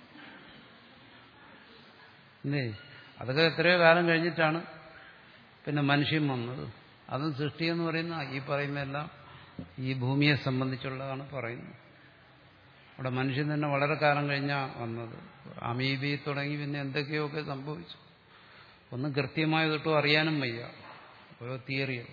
ഇല്ലേ, അതൊക്കെ എത്രയോ കാലം കഴിഞ്ഞിട്ടാണ് പിന്നെ മനുഷ്യൻ വന്നത്. അതും സൃഷ്ടി എന്ന് പറയുന്ന ഈ പറയുന്നതെല്ലാം ഈ ഭൂമിയെ സംബന്ധിച്ചുള്ളതാണ് പറയുന്നത്. അവിടെ മനുഷ്യൻ തന്നെ വളരെ കാലം കഴിഞ്ഞാണ് വന്നത്. അമീബി തുടങ്ങി പിന്നെ എന്തൊക്കെയൊക്കെ സംഭവിച്ചു. ഒന്നും കൃത്യമായി തൊട്ടും അറിയാനും വയ്യ, ഓരോ തിയറിയോ.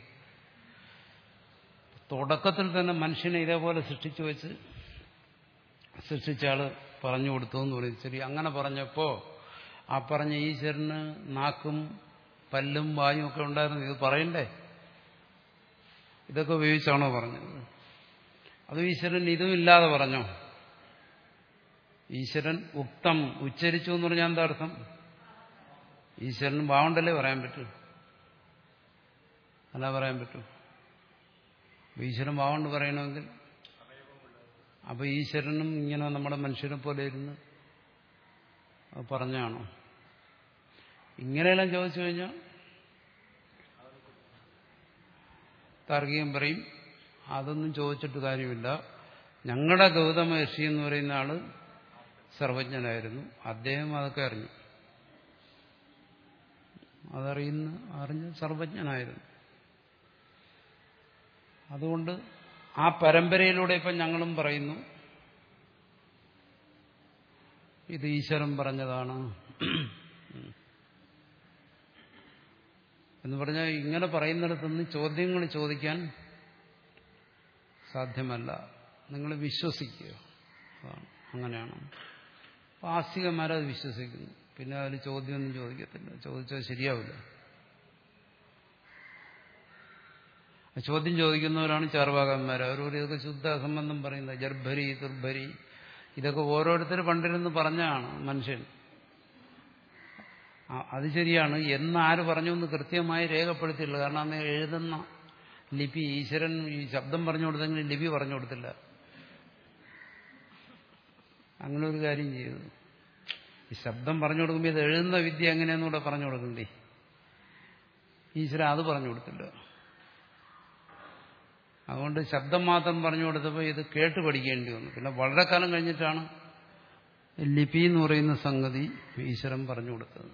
തുടക്കത്തിൽ തന്നെ മനുഷ്യനെ ഇതേപോലെ സൃഷ്ടിച്ചു വെച്ച് സൃഷ്ടിച്ചാള് പറഞ്ഞു കൊടുത്തു എന്ന് പറയും. ശരി, അങ്ങനെ പറഞ്ഞപ്പോ ആ പറഞ്ഞ ഈശ്വരന് നാക്കും പല്ലും വായും ഒക്കെ ഉണ്ടായിരുന്നു. ഇത് പറയണ്ടേ? ഇതൊക്കെ ഉപയോഗിച്ചാണോ പറഞ്ഞത്? അത് ഈശ്വരൻ ഇതും ഇല്ലാതെ പറഞ്ഞോ? ഈശ്വരൻ ഉക്തം ഉച്ചരിച്ചു എന്ന് പറഞ്ഞാൽ എന്താ അർത്ഥം? ഈശ്വരന് വാവുണ്ടല്ലേ പറയാൻ പറ്റൂ? അല്ല പറയാൻ പറ്റൂ? ഈശ്വരൻ വാവുണ്ട് പറയണമെങ്കിൽ അപ്പൊ ഈശ്വരനും ഇങ്ങനെ നമ്മുടെ മനുഷ്യനെ പോലെ ഇരുന്ന് പറഞ്ഞാണോ? ഇങ്ങനെയെല്ലാം ചോദിച്ചു കഴിഞ്ഞാൽ താർക്കികം പറയും അതൊന്നും ചോദിച്ചിട്ട് കാര്യമില്ല. ഞങ്ങളുടെ ഗൗതമ ഋഷി എന്ന് പറയുന്ന ആള് സർവജ്ഞനായിരുന്നു, അദ്ദേഹം അതൊക്കെ അറിഞ്ഞു. അതറിയുന്ന അറിഞ്ഞ് സർവജ്ഞനായിരുന്നു. അതുകൊണ്ട് ആ പരമ്പരയിലൂടെ ഇപ്പം ഞങ്ങളും പറയുന്നു ഇത് ഈശ്വരൻ പറഞ്ഞതാണ് എന്ന് പറഞ്ഞാൽ ഇങ്ങനെ പറയുന്നിടത്തുനിന്ന് ചോദ്യങ്ങൾ ചോദിക്കാൻ സാധ്യമല്ല. നിങ്ങൾ വിശ്വസിക്കുക, അങ്ങനെയാണ്. ആസ്തികന്മാരത് വിശ്വസിക്കുന്നു. പിന്നെ അതിൽ ചോദ്യമൊന്നും ചോദിക്കത്തില്ല, ചോദിച്ചാൽ ശരിയാവില്ല. ചോദ്യം ചോദിക്കുന്നവരാണ് ചാർവാകന്മാർ. അവരോട് ഇതൊക്കെ ശുദ്ധ അസംബന്ധം പറയുന്നത്, ജർഭരി തുർഭരി ഇതൊക്കെ ഓരോരുത്തർ പണ്ടിരുന്ന് പറഞ്ഞാണ് മനുഷ്യൻ. അത് ശരിയാണ് എന്നാര് പറഞ്ഞു എന്ന് കൃത്യമായി രേഖപ്പെടുത്തിയില്ല. കാരണം അന്ന് എഴുതുന്ന ലിപി ഈശ്വരൻ ഈ ശബ്ദം പറഞ്ഞു കൊടുത്തെങ്കിൽ ലിപി പറഞ്ഞു കൊടുത്തില്ല. അങ്ങനെ ഒരു കാര്യം ചെയ്തു. ഈ ശബ്ദം പറഞ്ഞു കൊടുക്കുമ്പോൾ ഇത് എഴുതുന്ന വിദ്യ എങ്ങനെയെന്നൂടെ പറഞ്ഞു കൊടുക്കണ്ടേ? ഈശ്വരൻ അത് പറഞ്ഞു കൊടുത്തില്ല. അതുകൊണ്ട് ശബ്ദം മാത്രം പറഞ്ഞു കൊടുത്തപ്പോൾ ഇത് കേട്ട് പഠിക്കേണ്ടി വന്നു. പിന്നെ വളരെ കാലം കഴിഞ്ഞിട്ടാണ് ലിപി എന്ന് പറയുന്ന സംഗതി ഈശ്വരൻ പറഞ്ഞു കൊടുത്തത്.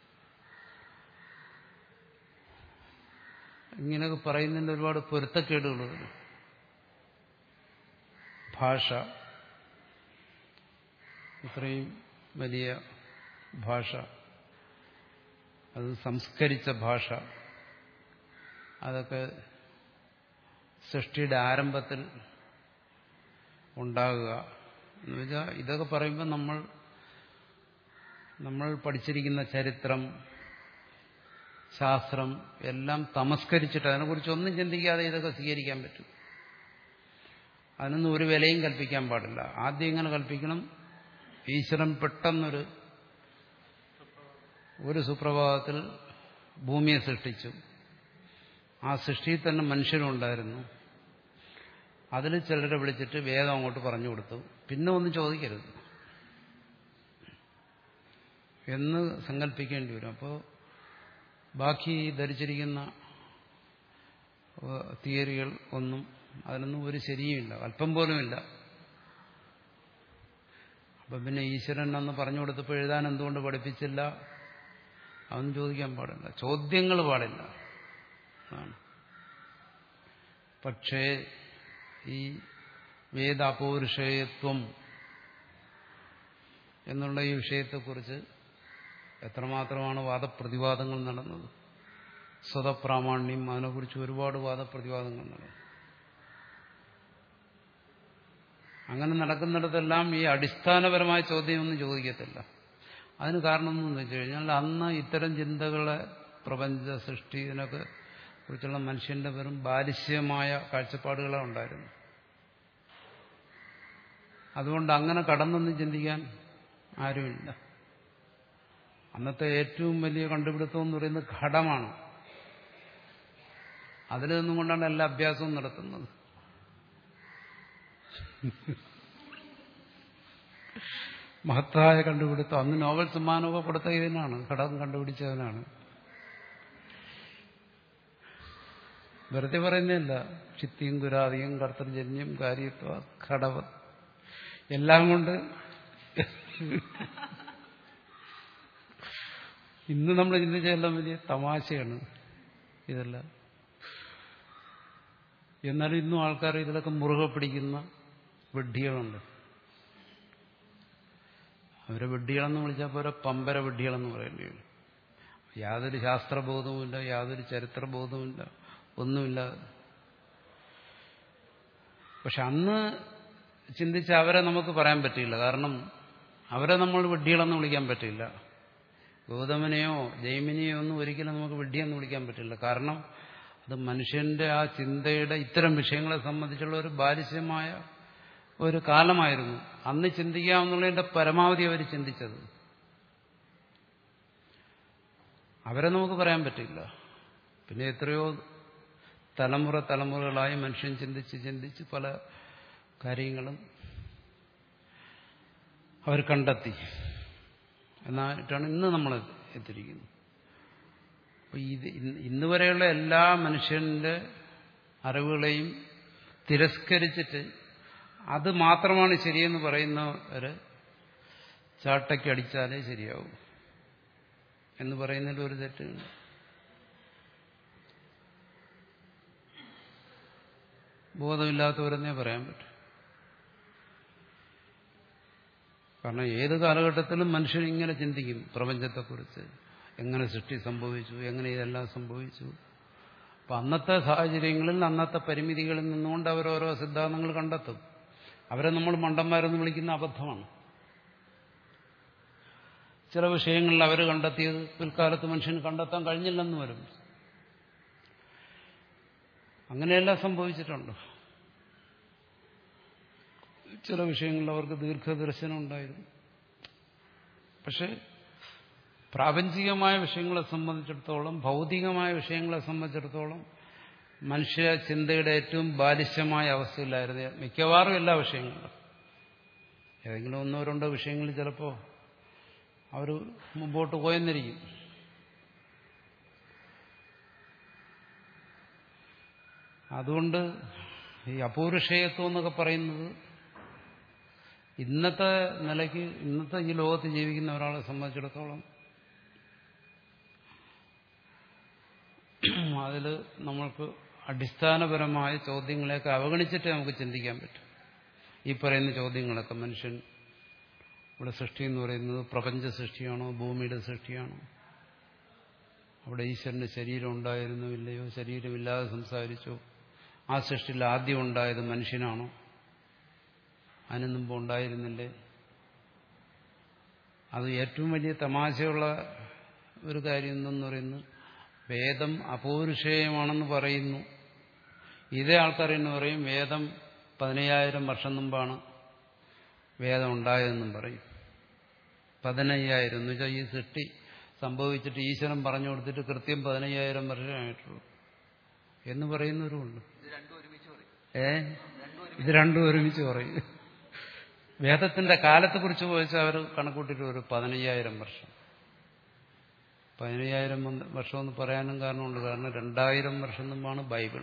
ഇങ്ങനെയൊക്കെ പറയുന്നതിന് ഒരുപാട് പൊരുത്തക്കേടുകൾ. ഭാഷ, ഇത്രയും വലിയ ഭാഷ, അത് സംസ്കരിച്ച ഭാഷ, അതൊക്കെ സൃഷ്ടിയുടെ ആരംഭത്തിൽ ഉണ്ടാകുക എന്ന് വെച്ചാൽ ഇതൊക്കെ പറയുമ്പോൾ നമ്മൾ നമ്മൾ പഠിച്ചിരിക്കുന്ന ചരിത്രം, ശാസ്ത്രം എല്ലാം തമസ്കരിച്ചിട്ട് അതിനെക്കുറിച്ച് ഒന്നും ചിന്തിക്കാതെ ഇതൊക്കെ സ്വീകരിക്കാൻ പറ്റും. അതിനൊന്നും ഒരു വിലയും കൽപ്പിക്കാൻ പാടില്ല. ആദ്യം ഇങ്ങനെ കൽപ്പിക്കണം, ഈശ്വരൻ പെട്ടെന്നൊരു ഒരു സുപ്രഭാതത്തിൽ ഭൂമിയെ സൃഷ്ടിച്ചു. ആ സൃഷ്ടിയിൽ തന്നെ മനുഷ്യനുണ്ടായിരുന്നു. അതിൽ ചിലരെ വിളിച്ചിട്ട് വേദം അങ്ങോട്ട് പറഞ്ഞു കൊടുത്തു. പിന്നെ ഒന്നും ചോദിക്കരുത് എന്ന് സങ്കല്പിക്കേണ്ടി വരും. അപ്പോൾ ബാക്കി ധരിച്ചിരിക്കുന്ന തിയറികൾ ഒന്നും അതിനൊന്നും ഒരു ശരിയുമില്ല, അല്പം പോലുമില്ല. അപ്പം പിന്നെ ഈശ്വരൻ അന്ന് പറഞ്ഞു കൊടുത്തപ്പോൾ എഴുതാൻ എന്തുകൊണ്ട് പഠിപ്പിച്ചില്ല? അതൊന്നും ചോദിക്കാൻ പാടില്ല, ചോദ്യങ്ങൾ പാടില്ല. പക്ഷേ ഈ വേദാപൗരുഷേയത്വം എന്നുള്ള ഈ വിഷയത്തെക്കുറിച്ച് എത്രമാത്രമാണ് വാദപ്രതിവാദങ്ങൾ നടന്നത്. സ്വതപ്രാമാണ്യം, അതിനെക്കുറിച്ച് ഒരുപാട് വാദപ്രതിവാദങ്ങൾ നടന്നു. അങ്ങനെ നടക്കുന്നിടത്തെല്ലാം ഈ അടിസ്ഥാനപരമായ ചോദ്യമൊന്നും ചോദിക്കത്തില്ല. അതിന് കാരണം എന്ന് വെച്ച് കഴിഞ്ഞാൽ അന്ന് ഇത്തരം ചിന്തകളെ, പ്രപഞ്ച സൃഷ്ടി, ഇതിനൊക്കെ കുറിച്ചുള്ള മനുഷ്യന്റെ വെറും ബാലിശ്യമായ കാഴ്ചപ്പാടുകളെ ഉണ്ടായിരുന്നു. അതുകൊണ്ട് അങ്ങനെ കടന്നൊന്നും ചിന്തിക്കാൻ ആരുമില്ല. അന്നത്തെ ഏറ്റവും വലിയ കണ്ടുപിടുത്തം എന്ന് പറയുന്നത് ഘടമാണ്. അതിൽ നിന്നുകൊണ്ടാണ് എല്ലാ അഭ്യാസവും നടത്തുന്നത്. മഹത്തായ കണ്ടുപിടുത്തം. അന്ന് നോബൽ സമ്മാനമൊക്കെ കൊടുത്ത ഇതിനാണ്, ഘടകം കണ്ടുപിടിച്ചവനാണ്. വെറുതെ പറയുന്നില്ല. ക്ഷിത്തിയും കുരാതിയും കർത്തൃജന്യം കാര്യത്വ ഘടവ എല്ലാം കൊണ്ട് ഇന്ന് നമ്മൾ ചിന്തിച്ചതെല്ലാം വലിയ തമാശയാണ് ഇതെല്ലാം. എന്നാലും ഇന്നും ആൾക്കാർ ഇതിലൊക്കെ മുറുകെ പിടിക്കുന്ന വിഡ്ഢികളുണ്ട്. അവരെ വിഡ്ഢികളെന്ന് വിളിച്ചാൽ പോരെ, പമ്പര വിഡ്ഢികളെന്ന് പറയേണ്ടി വരും. യാതൊരു ശാസ്ത്രബോധവുമില്ല, യാതൊരു ചരിത്രബോധവുമില്ല, ഒന്നുമില്ല. പക്ഷെ അന്ന് ചിന്തിച്ച അവരെ നമുക്ക് പറയാൻ പറ്റില്ല. കാരണം അവരെ നമ്മൾ വിഡ്ഢികളെന്ന് വിളിക്കാൻ പറ്റില്ല. ഗൗതമനെയോ ജൈമിനെയോ ഒന്നും ഒരിക്കലും നമുക്ക് വിഡ്ഢിയെന്ന് വിളിക്കാൻ പറ്റില്ല. കാരണം അത് മനുഷ്യന്റെ ആ ചിന്തയുടെ ഇത്തരം വിഷയങ്ങളെ സംബന്ധിച്ചുള്ള ഒരു ബാലിശ്യമായ ഒരു കാലമായിരുന്നു. അന്ന് ചിന്തിക്കാമെന്നുള്ളതിന്റെ പരമാവധി അവർ ചിന്തിച്ചത്. അവരെ നമുക്ക് പറയാൻ പറ്റില്ല. പിന്നെ എത്രയോ തലമുറ തലമുറകളായി മനുഷ്യൻ ചിന്തിച്ച് ചിന്തിച്ച് പല കാര്യങ്ങളും അവർ കണ്ടെത്തി എന്നായിട്ടാണ് ഇന്ന് നമ്മൾ എത്തിയിരിക്കുന്നത്. അപ്പോൾ ഇത് ഇന്ന് വരെയുള്ള എല്ലാ മനുഷ്യന്റെ അറിവുകളെയും തിരസ്കരിച്ചിട്ട് അത് മാത്രമാണ് ശരിയെന്ന് പറയുന്നവര് ചാട്ടയ്ക്കടിച്ചാലേ ശരിയാവും എന്ന് പറയുന്നതിൽ ഒരു തെറ്റുണ്ട്. ബോധമില്ലാത്തവരെന്നേ പറയാൻ പറ്റും. കാരണം ഏത് കാലഘട്ടത്തിലും മനുഷ്യൻ ഇങ്ങനെ ചിന്തിക്കും. പ്രപഞ്ചത്തെക്കുറിച്ച് എങ്ങനെ സൃഷ്ടി സംഭവിച്ചു, എങ്ങനെ ഇതെല്ലാം സംഭവിച്ചു. അപ്പം അന്നത്തെ സാഹചര്യങ്ങളിൽ അന്നത്തെ പരിമിതികളിൽ നിന്നുകൊണ്ട് അവരോരോ സിദ്ധാന്തങ്ങൾ കണ്ടെത്തും. അവരെ നമ്മൾ മണ്ടന്മാരെന്ന് വിളിക്കുന്ന അബദ്ധമാണ്. ചില വിഷയങ്ങളിൽ അവർ കണ്ടെത്തിയത് പിൽക്കാലത്ത് മനുഷ്യന് കണ്ടെത്താൻ കഴിഞ്ഞില്ലെന്ന് വരും. അങ്ങനെയെല്ലാം സംഭവിച്ചിട്ടുണ്ട്. ചില വിഷയങ്ങളിൽ അവർക്ക് ദീർഘദർശനം ഉണ്ടായിരുന്നു. പക്ഷെ പ്രാപഞ്ചികമായ വിഷയങ്ങളെ സംബന്ധിച്ചിടത്തോളം, ഭൗതികമായ വിഷയങ്ങളെ സംബന്ധിച്ചിടത്തോളം മനുഷ്യ ചിന്തയുടെ ഏറ്റവും ബാലിശ്യമായ അവസ്ഥയിലായിരുന്നു മിക്കവാറും എല്ലാ വിഷയങ്ങളും. ഏതെങ്കിലും ഒന്നോ രണ്ടോ വിഷയങ്ങളിൽ ചിലപ്പോൾ അവർ മുമ്പോട്ട് പോയെന്നിരിക്കും. അതുകൊണ്ട് ഈ അപൗരുഷേയത്വം എന്നൊക്കെ പറയുന്നത് ഇന്നത്തെ നിലയ്ക്ക്, ഇന്നത്തെ ഈ ലോകത്ത് ജീവിക്കുന്ന ഒരാളെ സംബന്ധിച്ചിടത്തോളം അതിൽ നമ്മൾക്ക് അടിസ്ഥാനപരമായ ചോദ്യങ്ങളെയൊക്കെ അവഗണിച്ചിട്ട് നമുക്ക് ചിന്തിക്കാൻ പറ്റും. ഈ പറയുന്ന ചോദ്യങ്ങളൊക്കെ, മനുഷ്യൻ ഇവിടെ സൃഷ്ടി എന്ന് പറയുന്നത് പ്രപഞ്ച സൃഷ്ടിയാണോ, ഭൂമിയുടെ സൃഷ്ടിയാണോ, അവിടെ ഈശ്വരന്റെ ശരീരം ഉണ്ടായിരുന്നോ ഇല്ലയോ, ശരീരമില്ലാതെ സംസാരിച്ചോ, ആ സൃഷ്ടിയിൽ ആദ്യം ഉണ്ടായത് മനുഷ്യനാണോ, അതിനു മുമ്പ് ഉണ്ടായിരുന്നില്ലേ. അത് ഏറ്റവും വലിയ തമാശയുള്ള ഒരു കാര്യം എന്തെന്ന് പറയുന്നത്, വേദം അപൗരുഷേയമാണെന്ന് പറയുന്നു. ഇതേ ആൾക്കാർ എന്ന് പറയും വേദം പതിനയ്യായിരം വർഷം മുമ്പാണ് വേദം ഉണ്ടായതെന്നും പറയും. പതിനയ്യായിരം എന്ന് വെച്ചാൽ ഈ സൃഷ്ടി സംഭവിച്ചിട്ട് ഈശ്വരൻ പറഞ്ഞു കൊടുത്തിട്ട് കൃത്യം പതിനയ്യായിരം വർഷമായിട്ടുള്ളൂ എന്ന് പറയുന്നവരുമുണ്ട്. ഏ ഇത് രണ്ടും ഒരുമിച്ച് പറയും. വേദത്തിന്റെ കാലത്തെക്കുറിച്ച് ചോദിച്ചാൽ അവർ കണക്കൂട്ടിട്ട് ഒരു പതിനയ്യായിരം വർഷം. പതിനയ്യായിരം വർഷം എന്ന് പറയാനും കാരണമുണ്ട്. കാരണം രണ്ടായിരം വർഷം മുമ്പാണ് ബൈബിൾ.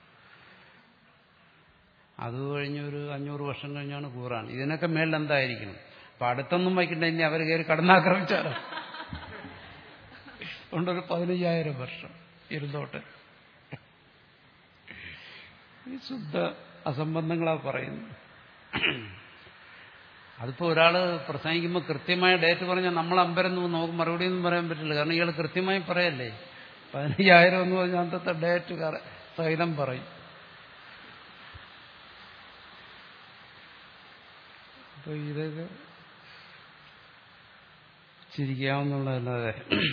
അത് കഴിഞ്ഞൊരു അഞ്ഞൂറ് വർഷം കഴിഞ്ഞാണ് ഖുർആൻ. ഇതിനൊക്കെ മേളിൽ എന്തായിരിക്കണം? അപ്പൊ അടുത്തൊന്നും വയ്ക്കണ്ട, ഇനി അവർ കയറി കടന്നാക്രമിച്ചാലോ. അതുകൊണ്ടൊരു പതിനയ്യായിരം വർഷം ഇരുന്നോട്ടെ. ഈ ശുദ്ധ അസംബന്ധങ്ങളാ പറയുന്നത്. അതിപ്പോൾ ഒരാൾ പ്രസംഗിക്കുമ്പോൾ കൃത്യമായ ഡേറ്റ് പറഞ്ഞാൽ നമ്മൾ അമ്പരന്ന് നമുക്ക് മറുപടിയൊന്നും പറയാൻ പറ്റില്ല. കാരണം ഇയാൾ കൃത്യമായി പറയല്ലേ. പതിനയ്യായിരം എന്ന് പറഞ്ഞാൽ അന്നത്തെ ഡേറ്റ് സഹിതം പറയും. അപ്പോൾ ഇതൊക്കെ ചിരിക്കാവുന്നതല്ലാതെ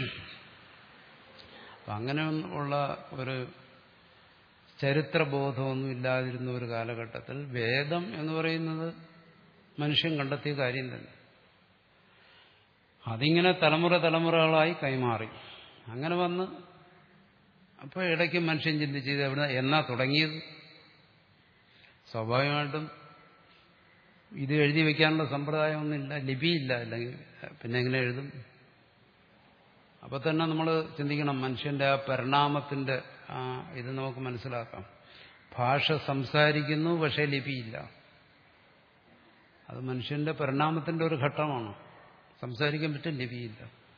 അപ്പം അങ്ങനെ ഉള്ള ഒരു ചരിത്രബോധമൊന്നും ഇല്ലാതിരുന്ന ഒരു കാലഘട്ടത്തിൽ വേദം എന്ന് പറയുന്നത് മനുഷ്യൻ കണ്ടെത്തിയ കാര്യം തന്നെ. അതിങ്ങനെ തലമുറ തലമുറകളായി കൈമാറി. അങ്ങനെ വന്ന് അപ്പോൾ ഇടയ്ക്ക് മനുഷ്യൻ ചിന്തിച്ചത് എവിടെ എന്നാ തുടങ്ങിയത്. സ്വാഭാവികമായിട്ടും ഇത് എഴുതി വെക്കാനുള്ള സമ്പ്രദായമൊന്നുമില്ല, ലിപിയില്ല. അല്ലെങ്കിൽ പിന്നെ എങ്ങനെ എഴുതും? അപ്പോൾ തന്നെ നമ്മൾ ചിന്തിക്കണം, മനുഷ്യന്റെ ആ പരിണാമത്തിന്റെ ആ ഇത് നമുക്ക് മനസ്സിലാക്കാം. ഭാഷ സംസാരിക്കുന്നു, പക്ഷേ ലിപിയില്ല. അത് മനുഷ്യന്റെ പരിണാമത്തിന്റെ ഒരു ഘട്ടമാണ്. സംസാരിക്കാൻ പറ്റും, ലിപിയില്ല.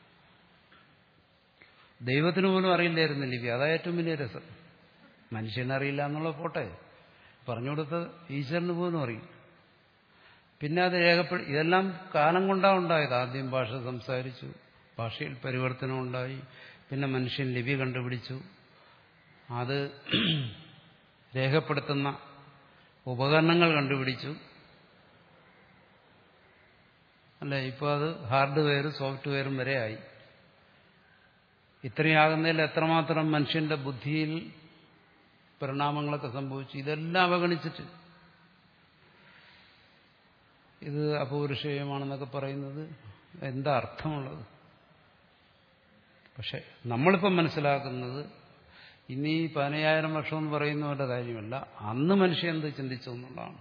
ദൈവത്തിന് പോലും അറിയില്ലായിരുന്നു ലിപി. അതാ ഏറ്റവും വലിയ രസം. മനുഷ്യനറിയില്ല എന്നുള്ള പോട്ടെ, പറഞ്ഞുകൊടുത്ത് ഈശ്വരന് പോലും അറിയില്ല. പിന്നെ അത് രേഖപ്പെടു ഇതെല്ലാം കാലം കൊണ്ടാണ് ഉണ്ടായത്. ആദ്യം ഭാഷ സംസാരിച്ചു, ഭാഷയിൽ പരിവർത്തനം ഉണ്ടായി, പിന്നെ മനുഷ്യൻ ലിപി കണ്ടുപിടിച്ചു, അത് രേഖപ്പെടുത്തുന്ന ഉപകരണങ്ങൾ കണ്ടുപിടിച്ചു. അല്ലേ, ഇപ്പോൾ അത് ഹാർഡ്വെയറും സോഫ്റ്റ്വെയറും വരെ ആയി. ഇത്രയാകുന്നതിൽ എത്രമാത്രം മനുഷ്യന്റെ ബുദ്ധിയിൽ പരിണാമങ്ങളൊക്കെ സംഭവിച്ചു. ഇതെല്ലാം അവഗണിച്ചിട്ട് ഇത് അപൗരുഷേയമാണെന്നൊക്കെ പറയുന്നത് എന്താ അർത്ഥമുള്ളത്? പക്ഷെ നമ്മളിപ്പം മനസ്സിലാക്കുന്നത് ഇനി പതിനയ്യായിരം വർഷം എന്ന് പറയുന്നവരുടെ കാര്യമല്ല, അന്ന് മനുഷ്യൻ എന്ത് ചിന്തിച്ചു എന്നുള്ളതാണ്.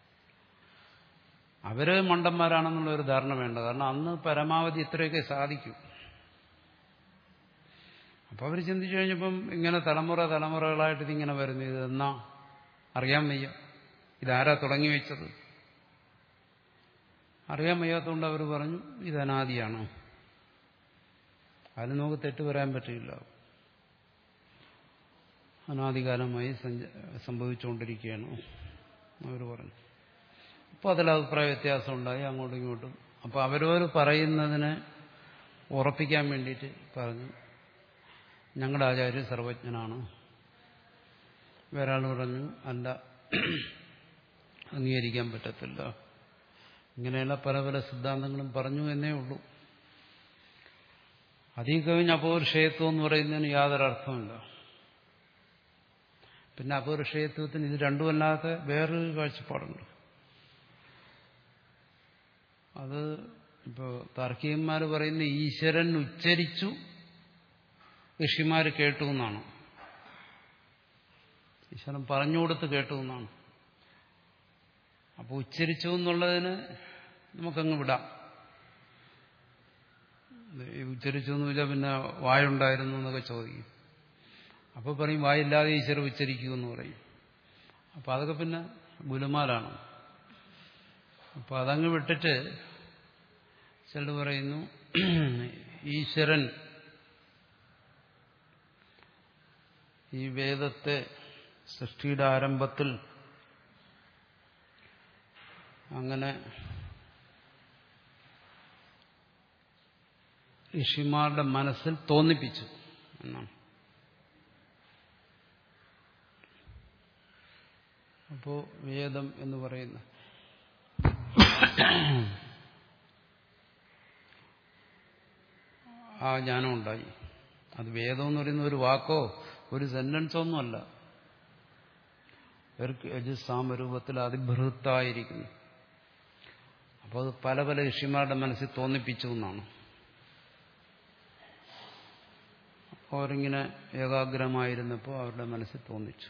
അവര് മണ്ടന്മാരാണെന്നുള്ള ഒരു ധാരണ വേണ്ട. കാരണം അന്ന് പരമാവധി ഇത്രയൊക്കെ സാധിക്കും. അപ്പോൾ അവർ ചിന്തിച്ചു കഴിഞ്ഞപ്പം ഇങ്ങനെ തലമുറ തലമുറകളായിട്ട് ഇതിങ്ങനെ വരുന്നു. ഇതെന്നാ അറിയാൻ വയ്യ, ഇതാരാ തുടങ്ങി വെച്ചത് അറിയാൻ വയ്യാത്തതുകൊണ്ട് അവർ പറഞ്ഞു ഇത് അനാദിയാണ്. അതിന് നമുക്ക് തെറ്റ് പറയാൻ പറ്റില്ല. അനാദികാലമായി സംഭവിച്ചുകൊണ്ടിരിക്കുകയാണ് അവർ പറഞ്ഞു. അപ്പോൾ അതിൽ അഭിപ്രായ വ്യത്യാസം ഉണ്ടായി അങ്ങോട്ടും ഇങ്ങോട്ടും. അപ്പോൾ അവരവർ പറയുന്നതിനെ ഉറപ്പിക്കാൻ വേണ്ടിയിട്ട് പറഞ്ഞു ഞങ്ങളുടെ ആചാര്യൻ സർവജ്ഞനാണ്. വേറൊരാൾ പറഞ്ഞു അല്ല, അംഗീകരിക്കാൻ പറ്റത്തില്ല. ഇങ്ങനെയുള്ള പല പല സിദ്ധാന്തങ്ങളും പറഞ്ഞു എന്നേ ഉള്ളൂ. അതീ കവിഞ്ഞ് അപൗരുഷേയത്വം എന്ന് പറയുന്നതിന് യാതൊരർത്ഥമില്ല. പിന്നെ അപൗരുഷേയത്വത്തിന് ഇത് രണ്ടുമല്ലാത്ത വേറൊരു കാഴ്ചപ്പാടുണ്ട്. അത് ഇപ്പോൾ താർക്കികന്മാർ പറയുന്ന ഈശ്വരൻ ഉച്ചരിച്ചു ഋഷിമാർ കേട്ടു എന്നാണ്. ഈശ്വരൻ പറഞ്ഞുകൊടുത്ത് കേട്ടു എന്നാണ്. അപ്പോൾ ഉച്ചരിച്ചു എന്നുള്ളതിന് നമുക്കങ്ങ് വിടാം. ഉച്ചരിച്ചു എന്ന് വെച്ചാൽ പിന്നെ വായുണ്ടായിരുന്നു എന്നൊക്കെ ചോദിക്കും. അപ്പോൾ പറയും വായില്ലാതെ ഈശ്വരൻ ഉച്ചരിക്കൂ എന്ന് പറയും. അപ്പോൾ അതൊക്കെ പിന്നെ ഗുലുമാലാണ്. അപ്പോൾ അതങ്ങ് വിട്ടിട്ട് ചിലർ പറയുന്നു ഈശ്വരൻ ഈ വേദത്തെ സൃഷ്ടിയുടെ ആരംഭത്തിൽ അങ്ങനെ ഋഷിമാരുടെ മനസ്സിൽ തോന്നിപ്പിച്ചു എന്നാണ്. അപ്പോ വേദം എന്ന് പറയുന്ന ആ ജ്ഞാനം ഉണ്ടായി. അത് വേദം എന്ന് പറയുന്ന ഒരു വാക്കോ ഒരു സെന്റൻസോ ഒന്നുമല്ല. സാമരൂപത്തിൽ അതിബൃഹത്തായിരിക്കുന്നു. അപ്പോൾ അത് പല പല ഋഷിമാരുടെ മനസ്സിൽ തോന്നിപ്പിച്ചു എന്നാണ്. അവരിങ്ങനെ ഏകാഗ്രമായിരുന്നപ്പോൾ അവരുടെ മനസ്സിൽ തോന്നിച്ചു.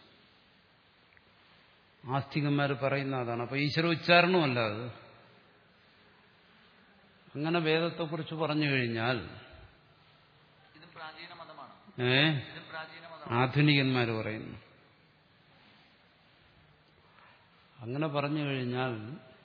ആസ്തികന്മാർ പറയുന്ന അതാണ്. അപ്പോൾ ഈശ്വര ഉച്ചാരണമല്ല അത്. അങ്ങനെ വേദത്തെക്കുറിച്ച് പറഞ്ഞു കഴിഞ്ഞാൽ ഏ ആധുനികന്മാർ പറയുന്നു. അങ്ങനെ പറഞ്ഞു കഴിഞ്ഞാൽ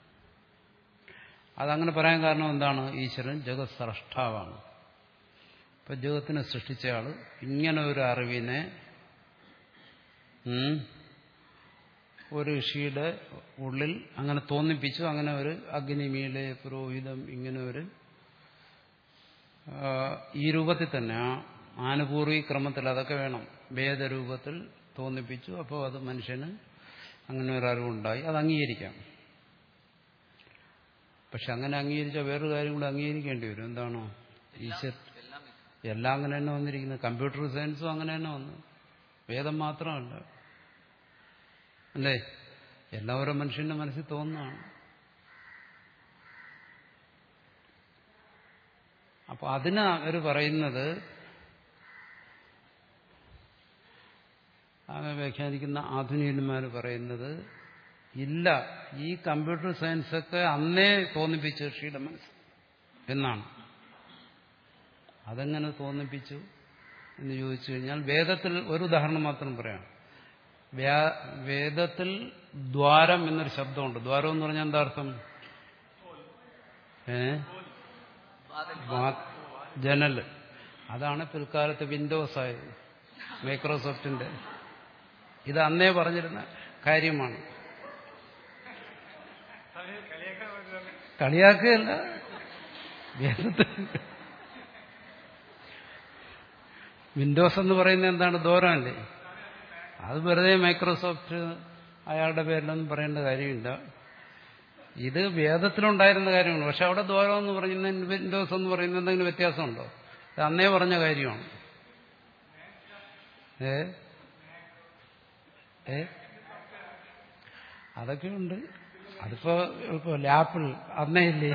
അതങ്ങനെ പറയാൻ കാരണം എന്താണ്? ഈശ്വരൻ ജഗത് സ്രഷ്ടാവാണ്. ഇപ്പൊ ജഗത്തിനെ സൃഷ്ടിച്ചയാള് ഇങ്ങനെ ഒരു അറിവിനെ ഒരു ഋഷിയുടെ ഉള്ളിൽ അങ്ങനെ തോന്നിപ്പിച്ചു. അങ്ങനെ ഒരു അഗ്നിമീലെ പുരോഹിതം ഇങ്ങനെ ഒരു ഈ രൂപത്തിൽ തന്നെ ആ ആനുപൂർവി ക്രമത്തിൽ അതൊക്കെ വേണം. വേദരൂപത്തിൽ തോന്നിപ്പിച്ചു. അപ്പോൾ അത് മനുഷ്യന് അങ്ങനെ ഒരു അറിവുണ്ടായി. അത് അംഗീകരിക്കാം. പക്ഷെ അങ്ങനെ അംഗീകരിച്ചാൽ വേറൊരു കാര്യം കൂടെ അംഗീകരിക്കേണ്ടി വരും. എന്താണോ? ഈശ്വർ എല്ലാം അങ്ങനെ തന്നെ വന്നിരിക്കുന്നത്. കമ്പ്യൂട്ടർ സയൻസും അങ്ങനെ തന്നെ വന്നു. വേദം മാത്രമല്ല, അല്ലേ? എല്ലാവരും മനുഷ്യന്റെ മനസ്സിൽ തോന്നുന്നതാണ്. അപ്പൊ അതിന് അവർ പറയുന്നത്, അങ്ങനെ വ്യാഖ്യാനിക്കുന്ന ആധുനികന്മാർ പറയുന്നത്, ഇല്ല, ഈ കമ്പ്യൂട്ടർ സയൻസൊക്കെ അന്നേ തോന്നിപ്പിച്ചു ഋഷിയുടെ മനസ്സ് എന്നാണ്. അതെങ്ങനെ തോന്നിപ്പിച്ചു എന്ന് ചോദിച്ചു കഴിഞ്ഞാൽ വേദത്തിൽ ഒരു ഉദാഹരണം മാത്രം പറയാം. വേദത്തിൽ ദ്വാരം എന്നൊരു ശബ്ദമുണ്ട്. ദ്വാരം എന്ന് പറഞ്ഞാൽ എന്താ അർത്ഥം? ഏ ജനൽ. അതാണ് പിൽക്കാലത്ത് വിൻഡോസ് ആയത്, മൈക്രോസോഫ്റ്റിന്റെ. ഇത് അന്നേ പറഞ്ഞിരുന്ന കാര്യമാണ്. കളിയാക്കുകയല്ല, വേദത്തിൽ വിൻഡോസ് എന്ന് പറയുന്നത് എന്താണ്? ദ്വാരമല്ലേ? അത് വെറുതെ മൈക്രോസോഫ്റ്റ് അയാളുടെ പേരിലൊന്നും പറയേണ്ട കാര്യമില്ല. ഇത് വേദത്തിലുണ്ടായിരുന്ന കാര്യമാണ്. പക്ഷെ അവിടെ ദ്വാരം എന്ന് പറയുന്ന വിൻഡോസ് എന്ന് പറയുന്നത് എന്തെങ്കിലും വ്യത്യാസമുണ്ടോ? ഇത് അന്നേ പറഞ്ഞ കാര്യമാണ്. ഏ ഏ അതൊക്കെയുണ്ട്. അതിപ്പോ എളുപ്പമല്ല. ആപ്പിൾ അന്നേ ഇല്ലേ,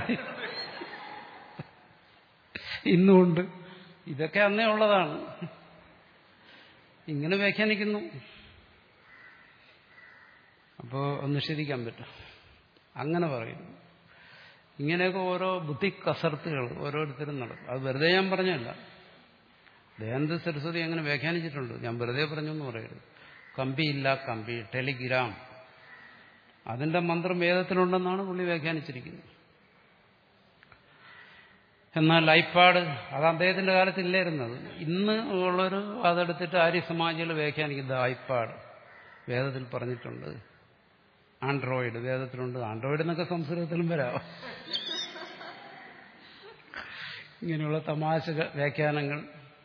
ഇന്നുമുണ്ട്. ഇതൊക്കെ അന്നേ ഉള്ളതാണ്. ഇങ്ങനെ വ്യാഖ്യാനിക്കുന്നു. അപ്പോ നിഷേധിക്കാൻ പറ്റും. അങ്ങനെ പറയുന്നു. ഇങ്ങനെയൊക്കെ ഓരോ ബുദ്ധി കസർത്തുകൾ ഓരോരുത്തരും നടക്കും. അത് വെറുതെ ഞാൻ പറഞ്ഞല്ല. ദയാനന്ദ സരസ്വതി അങ്ങനെ വ്യാഖ്യാനിച്ചിട്ടുണ്ട്. ഞാൻ വെറുതെ പറഞ്ഞെന്ന് പറയരുത്. കമ്പിയില്ല കമ്പി, ടെലിഗ്രാം, അതിന്റെ മന്ത്രം വേദത്തിലുണ്ടെന്നാണ് പുള്ളി വ്യാഖ്യാനിച്ചിരിക്കുന്നത്. എന്നാൽ ഐപാഡ് അത് അദ്ദേഹത്തിന്റെ കാലത്ത് ഇല്ലായിരുന്നത്. ഇന്ന് ഉള്ളൊരു അതെടുത്തിട്ട് ആര്യ സമാജികൾ വ്യാഖ്യാനിക്കുന്നത് ഐപാഡ് വേദത്തിൽ പറഞ്ഞിട്ടുണ്ട്. ആൻഡ്രോയിഡ് വേദത്തിലുണ്ട്. ആൻഡ്രോയിഡ് എന്നൊക്കെ സംസ്കൃതത്തിലും വരാം. ഇങ്ങനെയുള്ള തമാശ വ്യാഖ്യാനങ്ങൾ.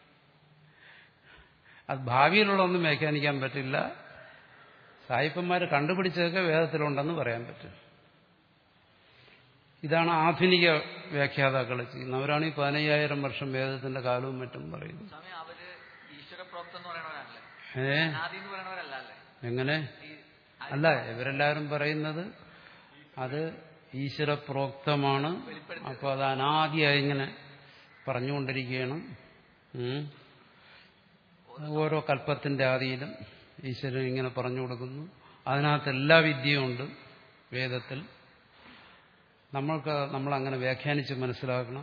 അത് ഭാവിയിലുള്ളതൊന്നും വ്യാഖ്യാനിക്കാൻ പറ്റില്ല. സായിപ്പന്മാർ കണ്ടുപിടിച്ചതൊക്കെ വേദത്തിലുണ്ടെന്ന് പറയാൻ പറ്റും. ഇതാണ് ആധുനിക വ്യാഖ്യാതാക്കൾ ചെയ്യുന്നത്. അവരാണ് ഈ പതിനയ്യായിരം വർഷം വേദത്തിന്റെ കാലവും മറ്റും പറയുന്നത്. ഏ എങ്ങനെ? അല്ല, ഇവരെല്ലാവരും പറയുന്നത് അത് ഈശ്വര പ്രോക്തമാണ്. അപ്പൊ അത് അനാദിയായി ഇങ്ങനെ പറഞ്ഞുകൊണ്ടിരിക്കുകയാണ്. ഓരോ കൽപ്പത്തിന്റെ ആദിയിലും ഈശ്വരൻ ഇങ്ങനെ പറഞ്ഞു കൊടുക്കുന്നു. അതിനകത്ത് എല്ലാ വിദ്യയും ഉണ്ട് വേദത്തിൽ. നമ്മൾക്ക് നമ്മളങ്ങനെ വ്യാഖ്യാനിച്ച് മനസ്സിലാക്കണം.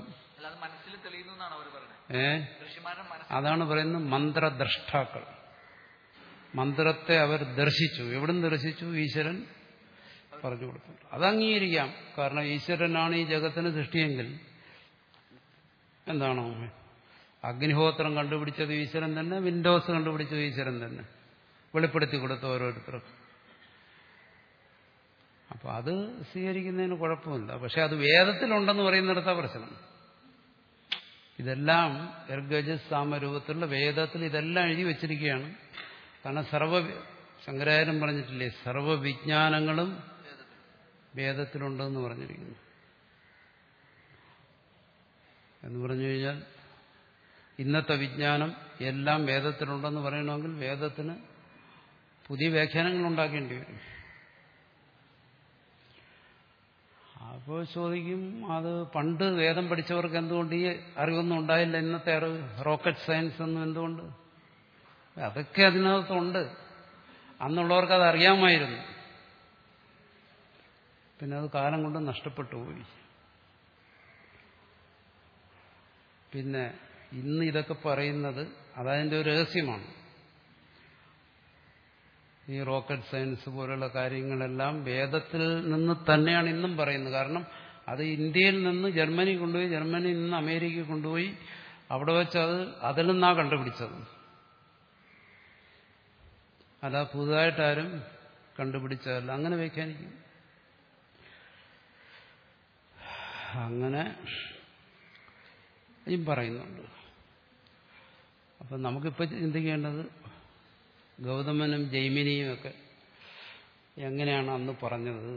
ഏ അതാണ് പറയുന്നത് മന്ത്രദ്രഷ്ടാക്കൾ. മന്ത്രത്തെ അവർ ദർശിച്ചു. എവിടുന്ന് ദർശിച്ചു? ഈശ്വരൻ പറഞ്ഞു കൊടുത്തു. അത് അംഗീകരിക്കാം. കാരണം ഈശ്വരനാണ് ഈ ജഗത്തിന് സൃഷ്ടിയെങ്കിൽ എന്താണോ, അഗ്നിഹോത്രം കണ്ടുപിടിച്ചത് ഈശ്വരൻ തന്നെ, വിൻഡോസ് കണ്ടുപിടിച്ചത് ഈശ്വരൻ തന്നെ, വെളിപ്പെടുത്തി കൊടുത്ത ഓരോരുത്തർക്കും. അപ്പൊ അത് സ്വീകരിക്കുന്നതിന് കുഴപ്പമില്ല. പക്ഷെ അത് വേദത്തിലുണ്ടെന്ന് പറയുന്നിടത്താ പ്രശ്നം. ഇതെല്ലാം എർഗജസ് സാമരൂപത്തിലുള്ള വേദത്തിൽ ഇതെല്ലാം എഴുതി വച്ചിരിക്കുകയാണ്. കാരണം സർവ ശങ്കരാചാര്യൻ പറഞ്ഞിട്ടില്ലേ, സർവവിജ്ഞാനങ്ങളും വേദത്തിലുണ്ടെന്ന് പറഞ്ഞിരിക്കുന്നു. എന്ന് പറഞ്ഞു കഴിഞ്ഞാൽ ഇന്നത്തെ വിജ്ഞാനം എല്ലാം വേദത്തിലുണ്ടെന്ന് പറയണമെങ്കിൽ വേദത്തിന് പുതിയ വ്യാഖ്യാനങ്ങൾ ഉണ്ടാക്കേണ്ടി വരും. അപ്പോൾ ചോദിക്കും, അത് പണ്ട് വേദം പഠിച്ചവർക്ക് എന്തുകൊണ്ട് ഈ അറിവൊന്നും ഉണ്ടായില്ല? ഇന്നത്തെ അറിവ്, റോക്കറ്റ് സയൻസ് ഒന്നും എന്തുകൊണ്ട്? അതൊക്കെ അതിനകത്തുണ്ട്. അന്നുള്ളവർക്ക് അത് അറിയാമായിരുന്നു. പിന്നെ അത് കാലം കൊണ്ട് നഷ്ടപ്പെട്ടു പോയി. പിന്നെ ഇന്ന് ഇതൊക്കെ പറയുന്നത് അതതിൻ്റെ ഒരു രഹസ്യമാണ്. ഈ റോക്കറ്റ് സയൻസ് പോലുള്ള കാര്യങ്ങളെല്ലാം വേദത്തിൽ നിന്ന് തന്നെയാണ് ഇന്നും പറയുന്നത്. കാരണം അത് ഇന്ത്യയിൽ നിന്ന് ജർമ്മനി കൊണ്ടുപോയി, ജർമ്മനിയിൽ നിന്ന് അമേരിക്ക കൊണ്ടുപോയി, അവിടെ വെച്ച് അത് അതിൽ നിന്നാണ് കണ്ടുപിടിച്ചത്. അല്ല പുതുതായിട്ടാരും കണ്ടുപിടിച്ചതല്ല, അങ്ങനെ വ്യാഖ്യാനിക്കും. അങ്ങനെ ഈ പറയുന്നുണ്ട്. അപ്പം നമുക്കിപ്പോൾ ചിന്തിക്കേണ്ടത് ഗൗതമനും ജൈമിനിയും ഒക്കെ എങ്ങനെയാണ് അന്ന് പറഞ്ഞത്.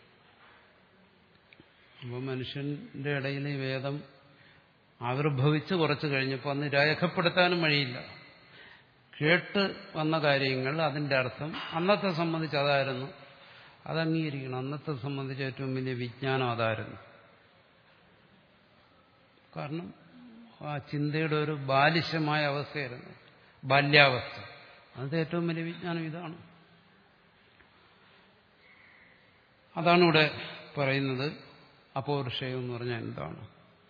അപ്പോൾ മനുഷ്യന്റെ ഇടയിൽ ഈ വേദം ആവിർഭവിച്ച് കുറച്ച് കഴിഞ്ഞപ്പോൾ അന്ന് രേഖപ്പെടുത്താനും വഴിയില്ല. കേട്ട് വന്ന കാര്യങ്ങൾ, അതിന്റെ അർത്ഥം അന്നത്തെ സംബന്ധിച്ച് അതായിരുന്നു, അത് അംഗീകരിക്കണം. അന്നത്തെ സംബന്ധിച്ച് ഏറ്റവും വലിയ വിജ്ഞാനം അതായിരുന്നു. കാരണം ആ ചിന്തയുടെ ഒരു ബാലിശമായ അവസ്ഥയായിരുന്നു, ബാല്യാവസ്ഥ. അത് ഏറ്റവും വലിയ വിജ്ഞാനം ഇതാണ്. അതാണ് ഇവിടെ പറയുന്നത്. അപൗരുഷേയം എന്ന് പറഞ്ഞാൽ എന്താണ്?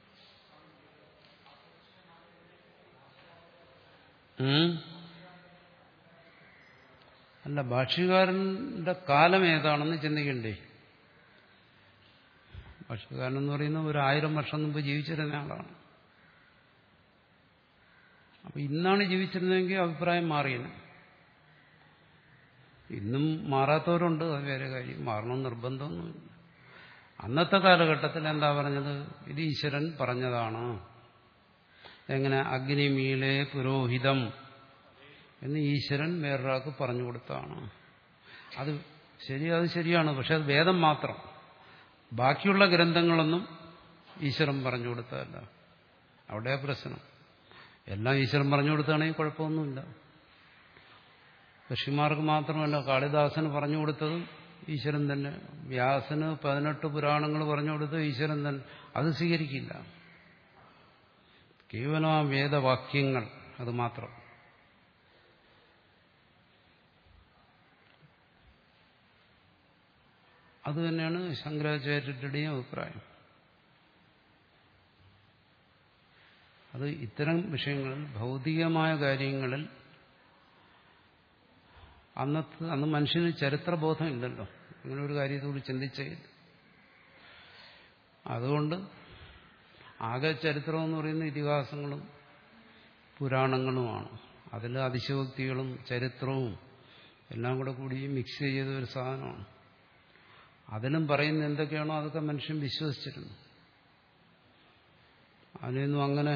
അല്ല, ഭാഷ്യകാരന്റെ കാലം ഏതാണെന്ന് ചിന്തിക്കണ്ടേ? ഭാഷ്യകാരൻ എന്ന് പറയുന്നത് ഒരു ആയിരം വർഷം മുമ്പ് ജീവിച്ചിരുന്ന ആളാണ്. അപ്പൊ ഇന്നാണ് ജീവിച്ചിരുന്നതെങ്കിൽ അഭിപ്രായം മാറിയാണ്. ഇന്നും മാറാത്തവരുണ്ട്, അത് വേറെ കാര്യം. മാറണമെന്ന് നിർബന്ധമൊന്നുമില്ല. അന്നത്തെ കാലഘട്ടത്തിൽ എന്താ പറഞ്ഞത്? ഇത് ഈശ്വരൻ പറഞ്ഞതാണ്. എങ്ങനെ? അഗ്നിമീളെ പുരോഹിതം എന്ന് ഈശ്വരൻ വേറൊരാൾക്ക് പറഞ്ഞു കൊടുത്താണ്. അത് ശരി, അത് ശരിയാണ്. പക്ഷെ അത് വേദം മാത്രം. ബാക്കിയുള്ള ഗ്രന്ഥങ്ങളൊന്നും ഈശ്വരൻ പറഞ്ഞു കൊടുത്തതല്ല. അവിടെ പ്രശ്നം. എല്ലാം ഈശ്വരൻ പറഞ്ഞു കൊടുത്താണെങ്കിൽ കുഴപ്പമൊന്നുമില്ല. ഋഷിമാർക്ക് മാത്രമല്ല, കാളിദാസന് പറഞ്ഞു കൊടുത്തതും ഈശ്വരൻ തന്നെ. വ്യാസന് പതിനെട്ട് പുരാണങ്ങൾ പറഞ്ഞു കൊടുത്തത് ഈശ്വരൻ തന്നെ. അത് സ്വീകരിക്കില്ല. കേവലം ആ വേദവാക്യങ്ങൾ, അത് മാത്രം. അത് തന്നെയാണ് ശങ്കരാചാര്യരുടെയും അഭിപ്രായം. അത് ഇത്തരം വിഷയങ്ങളിൽ, ഭൗതികമായ കാര്യങ്ങളിൽ അന്നത്തെ അന്ന് മനുഷ്യന് ചരിത്രബോധം ഇല്ലല്ലോ. ഇങ്ങനെ ഒരു കാര്യത്തോട് ചിന്തിച്ചില്ല. അതുകൊണ്ട് ആകെ ചരിത്രം എന്ന് പറയുന്ന ഇതിഹാസങ്ങളും പുരാണങ്ങളുമാണ്. അതിൽ അതിശയോക്തികളും ചരിത്രവും എല്ലാം കൂടെ കൂടി മിക്സ് ചെയ്ത ഒരു സാധനമാണ്. അതിലും പറയുന്ന എന്തൊക്കെയാണോ അതൊക്കെ മനുഷ്യൻ വിശ്വസിച്ചിരുന്നു. അതിനൊന്നും അങ്ങനെ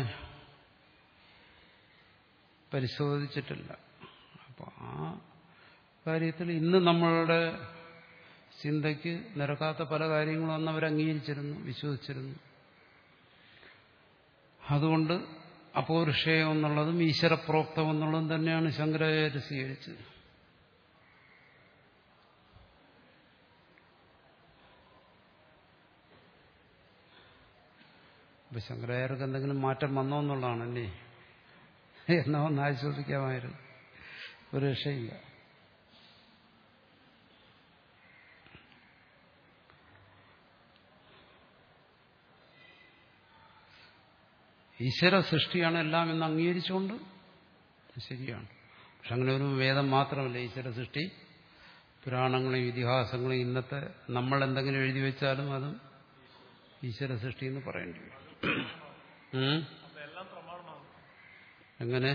പരിശോധിച്ചിട്ടില്ല. അപ്പോൾ ആ കാര്യത്തിൽ ഇന്ന് നമ്മളുടെ ചിന്തയ്ക്ക് നിരക്കാത്ത പല കാര്യങ്ങളും അന്ന് അവർ അംഗീകരിച്ചിരുന്നു, വിശ്വസിച്ചിരുന്നു. അതുകൊണ്ട് അപൗരുഷേയം എന്നുള്ളതും ഈശ്വരപ്രോക്തം എന്നുള്ളതും തന്നെയാണ് ശങ്കരാചാര്യ സ്വീകരിച്ചത്. അപ്പൊ ശങ്കരാചാര്യർക്ക് എന്തെങ്കിലും മാറ്റം വന്നോ എന്നുള്ളതാണല്ലേ? എന്നോ ഒന്ന് ആശ്വസിക്കാമായിരുന്നു. ഒരു രക്ഷയില്ല. ഈശ്വര സൃഷ്ടിയാണ് എല്ലാം എന്ന് അംഗീകരിച്ചുകൊണ്ട് ശരിയാണ്. പക്ഷെ അങ്ങനെ ഒരു വേദം മാത്രമല്ല ഈശ്വര സൃഷ്ടി. പുരാണങ്ങളും ഇതിഹാസങ്ങളും ഇന്നത്തെ നമ്മൾ എന്തെങ്കിലും എഴുതി വെച്ചാലും അതും ഈശ്വര സൃഷ്ടി എന്ന് പറയേണ്ടി വരും. എങ്ങനെ?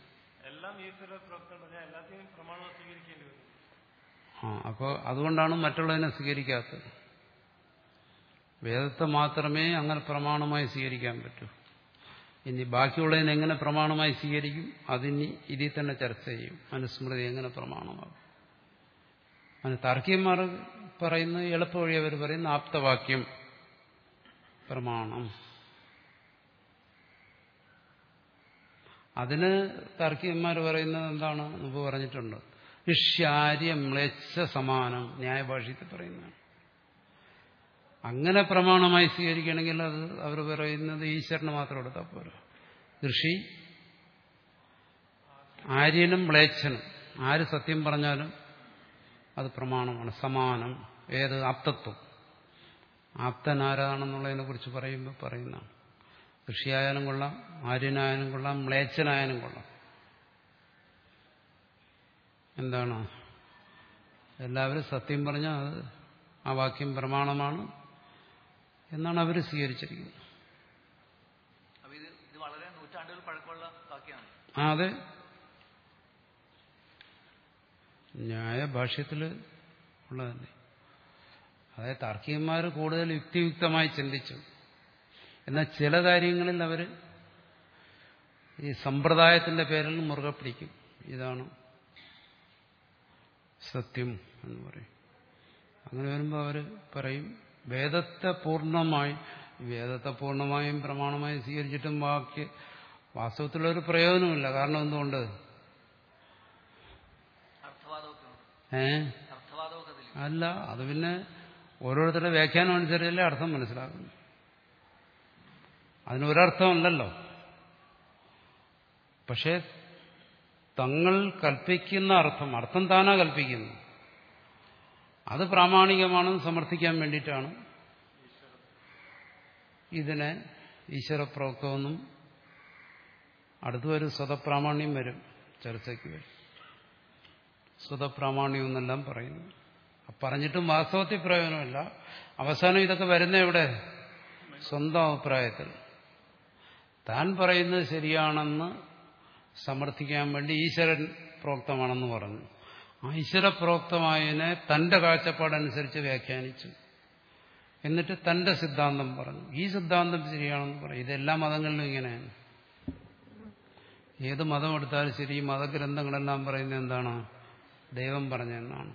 ആ അപ്പോൾ അതുകൊണ്ടാണ് മറ്റുള്ളതിനെ സ്വീകരിക്കാത്തത്. വേദത്തെ മാത്രമേ അങ്ങനെ പ്രമാണമായി സ്വീകരിക്കാൻ പറ്റൂ. ഇനി ബാക്കിയുള്ളതിനെ എങ്ങനെ പ്രമാണമായി സ്വീകരിക്കും? അതിനി ഇതിൽ തന്നെ ചർച്ച ചെയ്യും. മനുസ്മൃതി എങ്ങനെ പ്രമാണമാകും? അതിന് താർക്കികന്മാർ പറയുന്ന എളുപ്പ വഴി അവർ പറയുന്ന ആപ്തവാക്യം പ്രമാണം. അതിന് താർക്കികന്മാർ പറയുന്നത് എന്താണ്? മുമ്പ് പറഞ്ഞിട്ടുണ്ട്. ഇഷ്യാര്യം മ്ലേച്ഛ സമാനം ന്യായഭാഷ്യത്തിൽ പറയുന്നതാണ്. അങ്ങനെ പ്രമാണമായി സ്വീകരിക്കണമെങ്കിൽ അത് അവർ പറയുന്നത് ഈശ്വരന് മാത്രം എടുത്താൽ പോരാ. ഋഷി, ആര്യനും മ്ലേച്ഛനും ആര് സത്യം പറഞ്ഞാലും അത് പ്രമാണമാണ്. സമാനം. ഏത്? ആപ്തത്വം. ആപ്തൻ ആരാണെന്നുള്ളതിനെ കുറിച്ച് പറയുമ്പോൾ പറയുന്നതാണ്. ഋഷിയായാലും കൊള്ളാം, ആര്യനായാലും കൊള്ളാം, മ്ലേച്ഛനായാലും കൊള്ളാം. എന്താണ്? എല്ലാവരും സത്യം പറഞ്ഞാൽ അത് ആ വാക്യം പ്രമാണമാണ് എന്നാണ് അവർ സ്വീകരിച്ചിരിക്കുന്നത്. ആ അതെ. ന്യായ ഭാഷ്യത്തിൽ ഉള്ളതല്ലേ. അതായത് താർക്കികന്മാർ കൂടുതൽ യുക്തിയുക്തമായി ചിന്തിച്ചു. എന്നാൽ ചില കാര്യങ്ങളിൽ അവർ ഈ സമ്പ്രദായത്തിന്റെ പേരിൽ മുറുകെ പിടിക്കും. ഇതാണ് സത്യം എന്ന് പറയും. അങ്ങനെ വരുമ്പോൾ അവർ പറയും വേദത്തെ പൂർണ്ണമായി വേദത്തെ പൂർണ്ണമായും പ്രമാണമായും സ്വീകരിച്ചിട്ടും വാക്യ വാസ്തവത്തിലൊരു പ്രയോജനമില്ല. കാരണം എന്തുകൊണ്ട്? ഏ അല്ല, അത് പിന്നെ ഓരോരുത്തരുടെ വ്യാഖ്യാനം അനുസരിച്ചല്ലേ അർത്ഥം മനസ്സിലാക്കുന്നു. അതിനൊരർത്ഥമല്ലല്ലോ. പക്ഷെ തങ്ങൾ കൽപ്പിക്കുന്ന അർത്ഥം അർത്ഥം താനാ കൽപ്പിക്കുന്നു, അത് പ്രാമാണികമാണെന്ന് സമർത്ഥിക്കാൻ വേണ്ടിയിട്ടാണ് ഇതിനെ ഈശ്വരപ്രോക്തമെന്നും അടുത്തുവരും സ്വതപ്രാമാണ്യം വരും, ചർച്ചയ്ക്ക് വരും. സ്വതപ്രാമാണ്യം എന്നെല്ലാം പറയുന്നു. പറഞ്ഞിട്ടും വാസ്തവത്തിൽ പ്രയോജനമില്ല. അവസാനം ഇതൊക്കെ വരുന്ന എവിടെ? സ്വന്തം അഭിപ്രായത്തിൽ. താൻ പറയുന്നത് ശരിയാണെന്ന് സമർത്ഥിക്കാൻ വേണ്ടി ഈശ്വരൻ പ്രോക്തമാണെന്ന് പറഞ്ഞു. ആ ഈശ്വരപ്രോക്തമായതിനെ തന്റെ കാഴ്ചപ്പാടനുസരിച്ച് വ്യാഖ്യാനിച്ചു. എന്നിട്ട് തന്റെ സിദ്ധാന്തം പറഞ്ഞു. ഈ സിദ്ധാന്തം ശരിയാണെന്ന് പറയും. ഇതെല്ലാ മതങ്ങളിലും ഇങ്ങനെയാണ്. ഏത് മതം എടുത്താലും ശരി, മതഗ്രന്ഥങ്ങളെല്ലാം പറയുന്നത് എന്താണ്? ദൈവം പറഞ്ഞെന്നാണ്.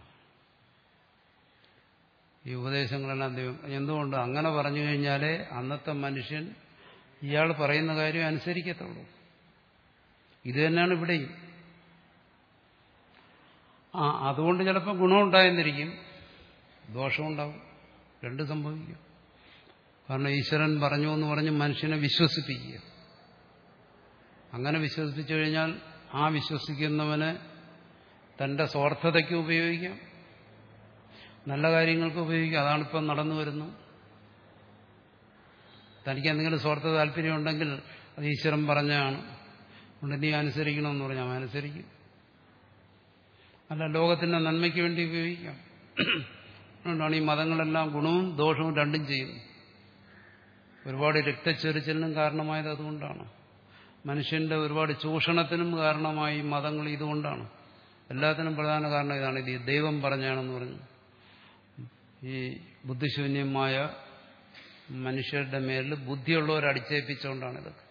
ഈ ഉപദേശങ്ങളെല്ലാം ദൈവം. എന്തുകൊണ്ട്? അങ്ങനെ പറഞ്ഞു കഴിഞ്ഞാലേ അന്നത്തെ മനുഷ്യൻ ഇയാൾ പറയുന്ന കാര്യം അനുസരിക്കത്തുള്ളൂ. ഇത് തന്നെയാണ് ഇവിടെയും. ആ അതുകൊണ്ട് ചിലപ്പോൾ ഗുണമുണ്ടായെന്നിരിക്കും, ദോഷമുണ്ടാവും. രണ്ടും സംഭവിക്കും. കാരണം ഈശ്വരൻ പറഞ്ഞു എന്ന് പറഞ്ഞ് മനുഷ്യനെ വിശ്വസിപ്പിക്കുക. അങ്ങനെ വിശ്വസിപ്പിച്ചു കഴിഞ്ഞാൽ ആ വിശ്വസിക്കുന്നവനെ തന്റെ സ്വാർത്ഥതയ്ക്ക് ഉപയോഗിക്കാം, നല്ല കാര്യങ്ങൾക്ക് ഉപയോഗിക്കാം. അതാണിപ്പം നടന്നു വരുന്നു. തനിക്ക് എന്തെങ്കിലും സ്വാർത്ഥ താല്പര്യമുണ്ടെങ്കിൽ അത് ഈശ്വരൻ പറഞ്ഞാണ്, അതുകൊണ്ട് നീ അനുസരിക്കണമെന്ന് പറഞ്ഞാൽ അവൻ അനുസരിക്കും. അല്ല, ലോകത്തിന്റെ നന്മയ്ക്ക് വേണ്ടി ഉപയോഗിക്കാം. അതുകൊണ്ടാണ് ഈ മതങ്ങളെല്ലാം ഗുണവും ദോഷവും രണ്ടും ചെയ്യുന്നത്. ഒരുപാട് രക്തച്ചൊരിച്ചിലിനും കാരണമായത് അതുകൊണ്ടാണ്. മനുഷ്യന്റെ ഒരുപാട് ചൂഷണത്തിനും കാരണമായി മതങ്ങൾ ഇതുകൊണ്ടാണ്. എല്ലാത്തിനും പ്രധാന കാരണം ഇതാണ്. ഇത് ദൈവം പറഞ്ഞാണെന്ന് പറഞ്ഞു ഈ ബുദ്ധിശൂന്യമായ മനുഷ്യരുടെ മേലിൽ ബുദ്ധിയുള്ളവർ അടിച്ചേൽപ്പിച്ചുകൊണ്ടാണ് ഇതൊക്കെ.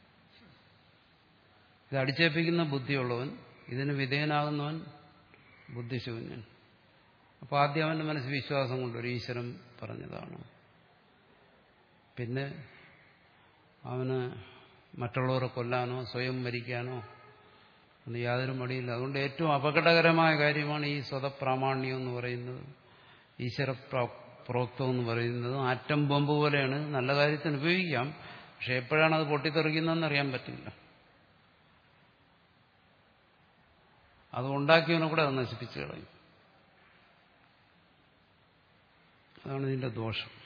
ഇത് അടിച്ചേൽപ്പിക്കുന്ന ബുദ്ധിയുള്ളവൻ, ഇതിന് വിധേയനാകുന്നവൻ ബുദ്ധിശൂന്യൻ. അപ്പോൾ ആദ്യം അവന്റെ മനസ്സിൽ വിശ്വാസം കൊണ്ടൊരു ഈശ്വരൻ പറഞ്ഞതാണ്. പിന്നെ അവന് മറ്റുള്ളവരെ കൊല്ലാനോ സ്വയം മരിക്കാനോ ഒന്നും യാതൊരു മടിയില്ല. അതുകൊണ്ട് ഏറ്റവും അപകടകരമായ കാര്യമാണ് ഈ സ്വതപ്രാമാണ്യം എന്ന് പറയുന്നത്, ഈശ്വര പ്രോക്തം എന്ന് പറയുന്നത്. ആറ്റം ബോംബ് പോലെയാണ്. നല്ല കാര്യത്തിന് ഉപയോഗിക്കാം, പക്ഷെ എപ്പോഴാണ് അത് പൊട്ടിത്തെറിക്കുന്നതെന്ന് അറിയാൻ പറ്റില്ല. അത് ഉണ്ടാക്കിയവനെ കൂടെ അത് നശിപ്പിച്ചു കളയും. അതാണ് ഇതിന്റെ ദോഷം.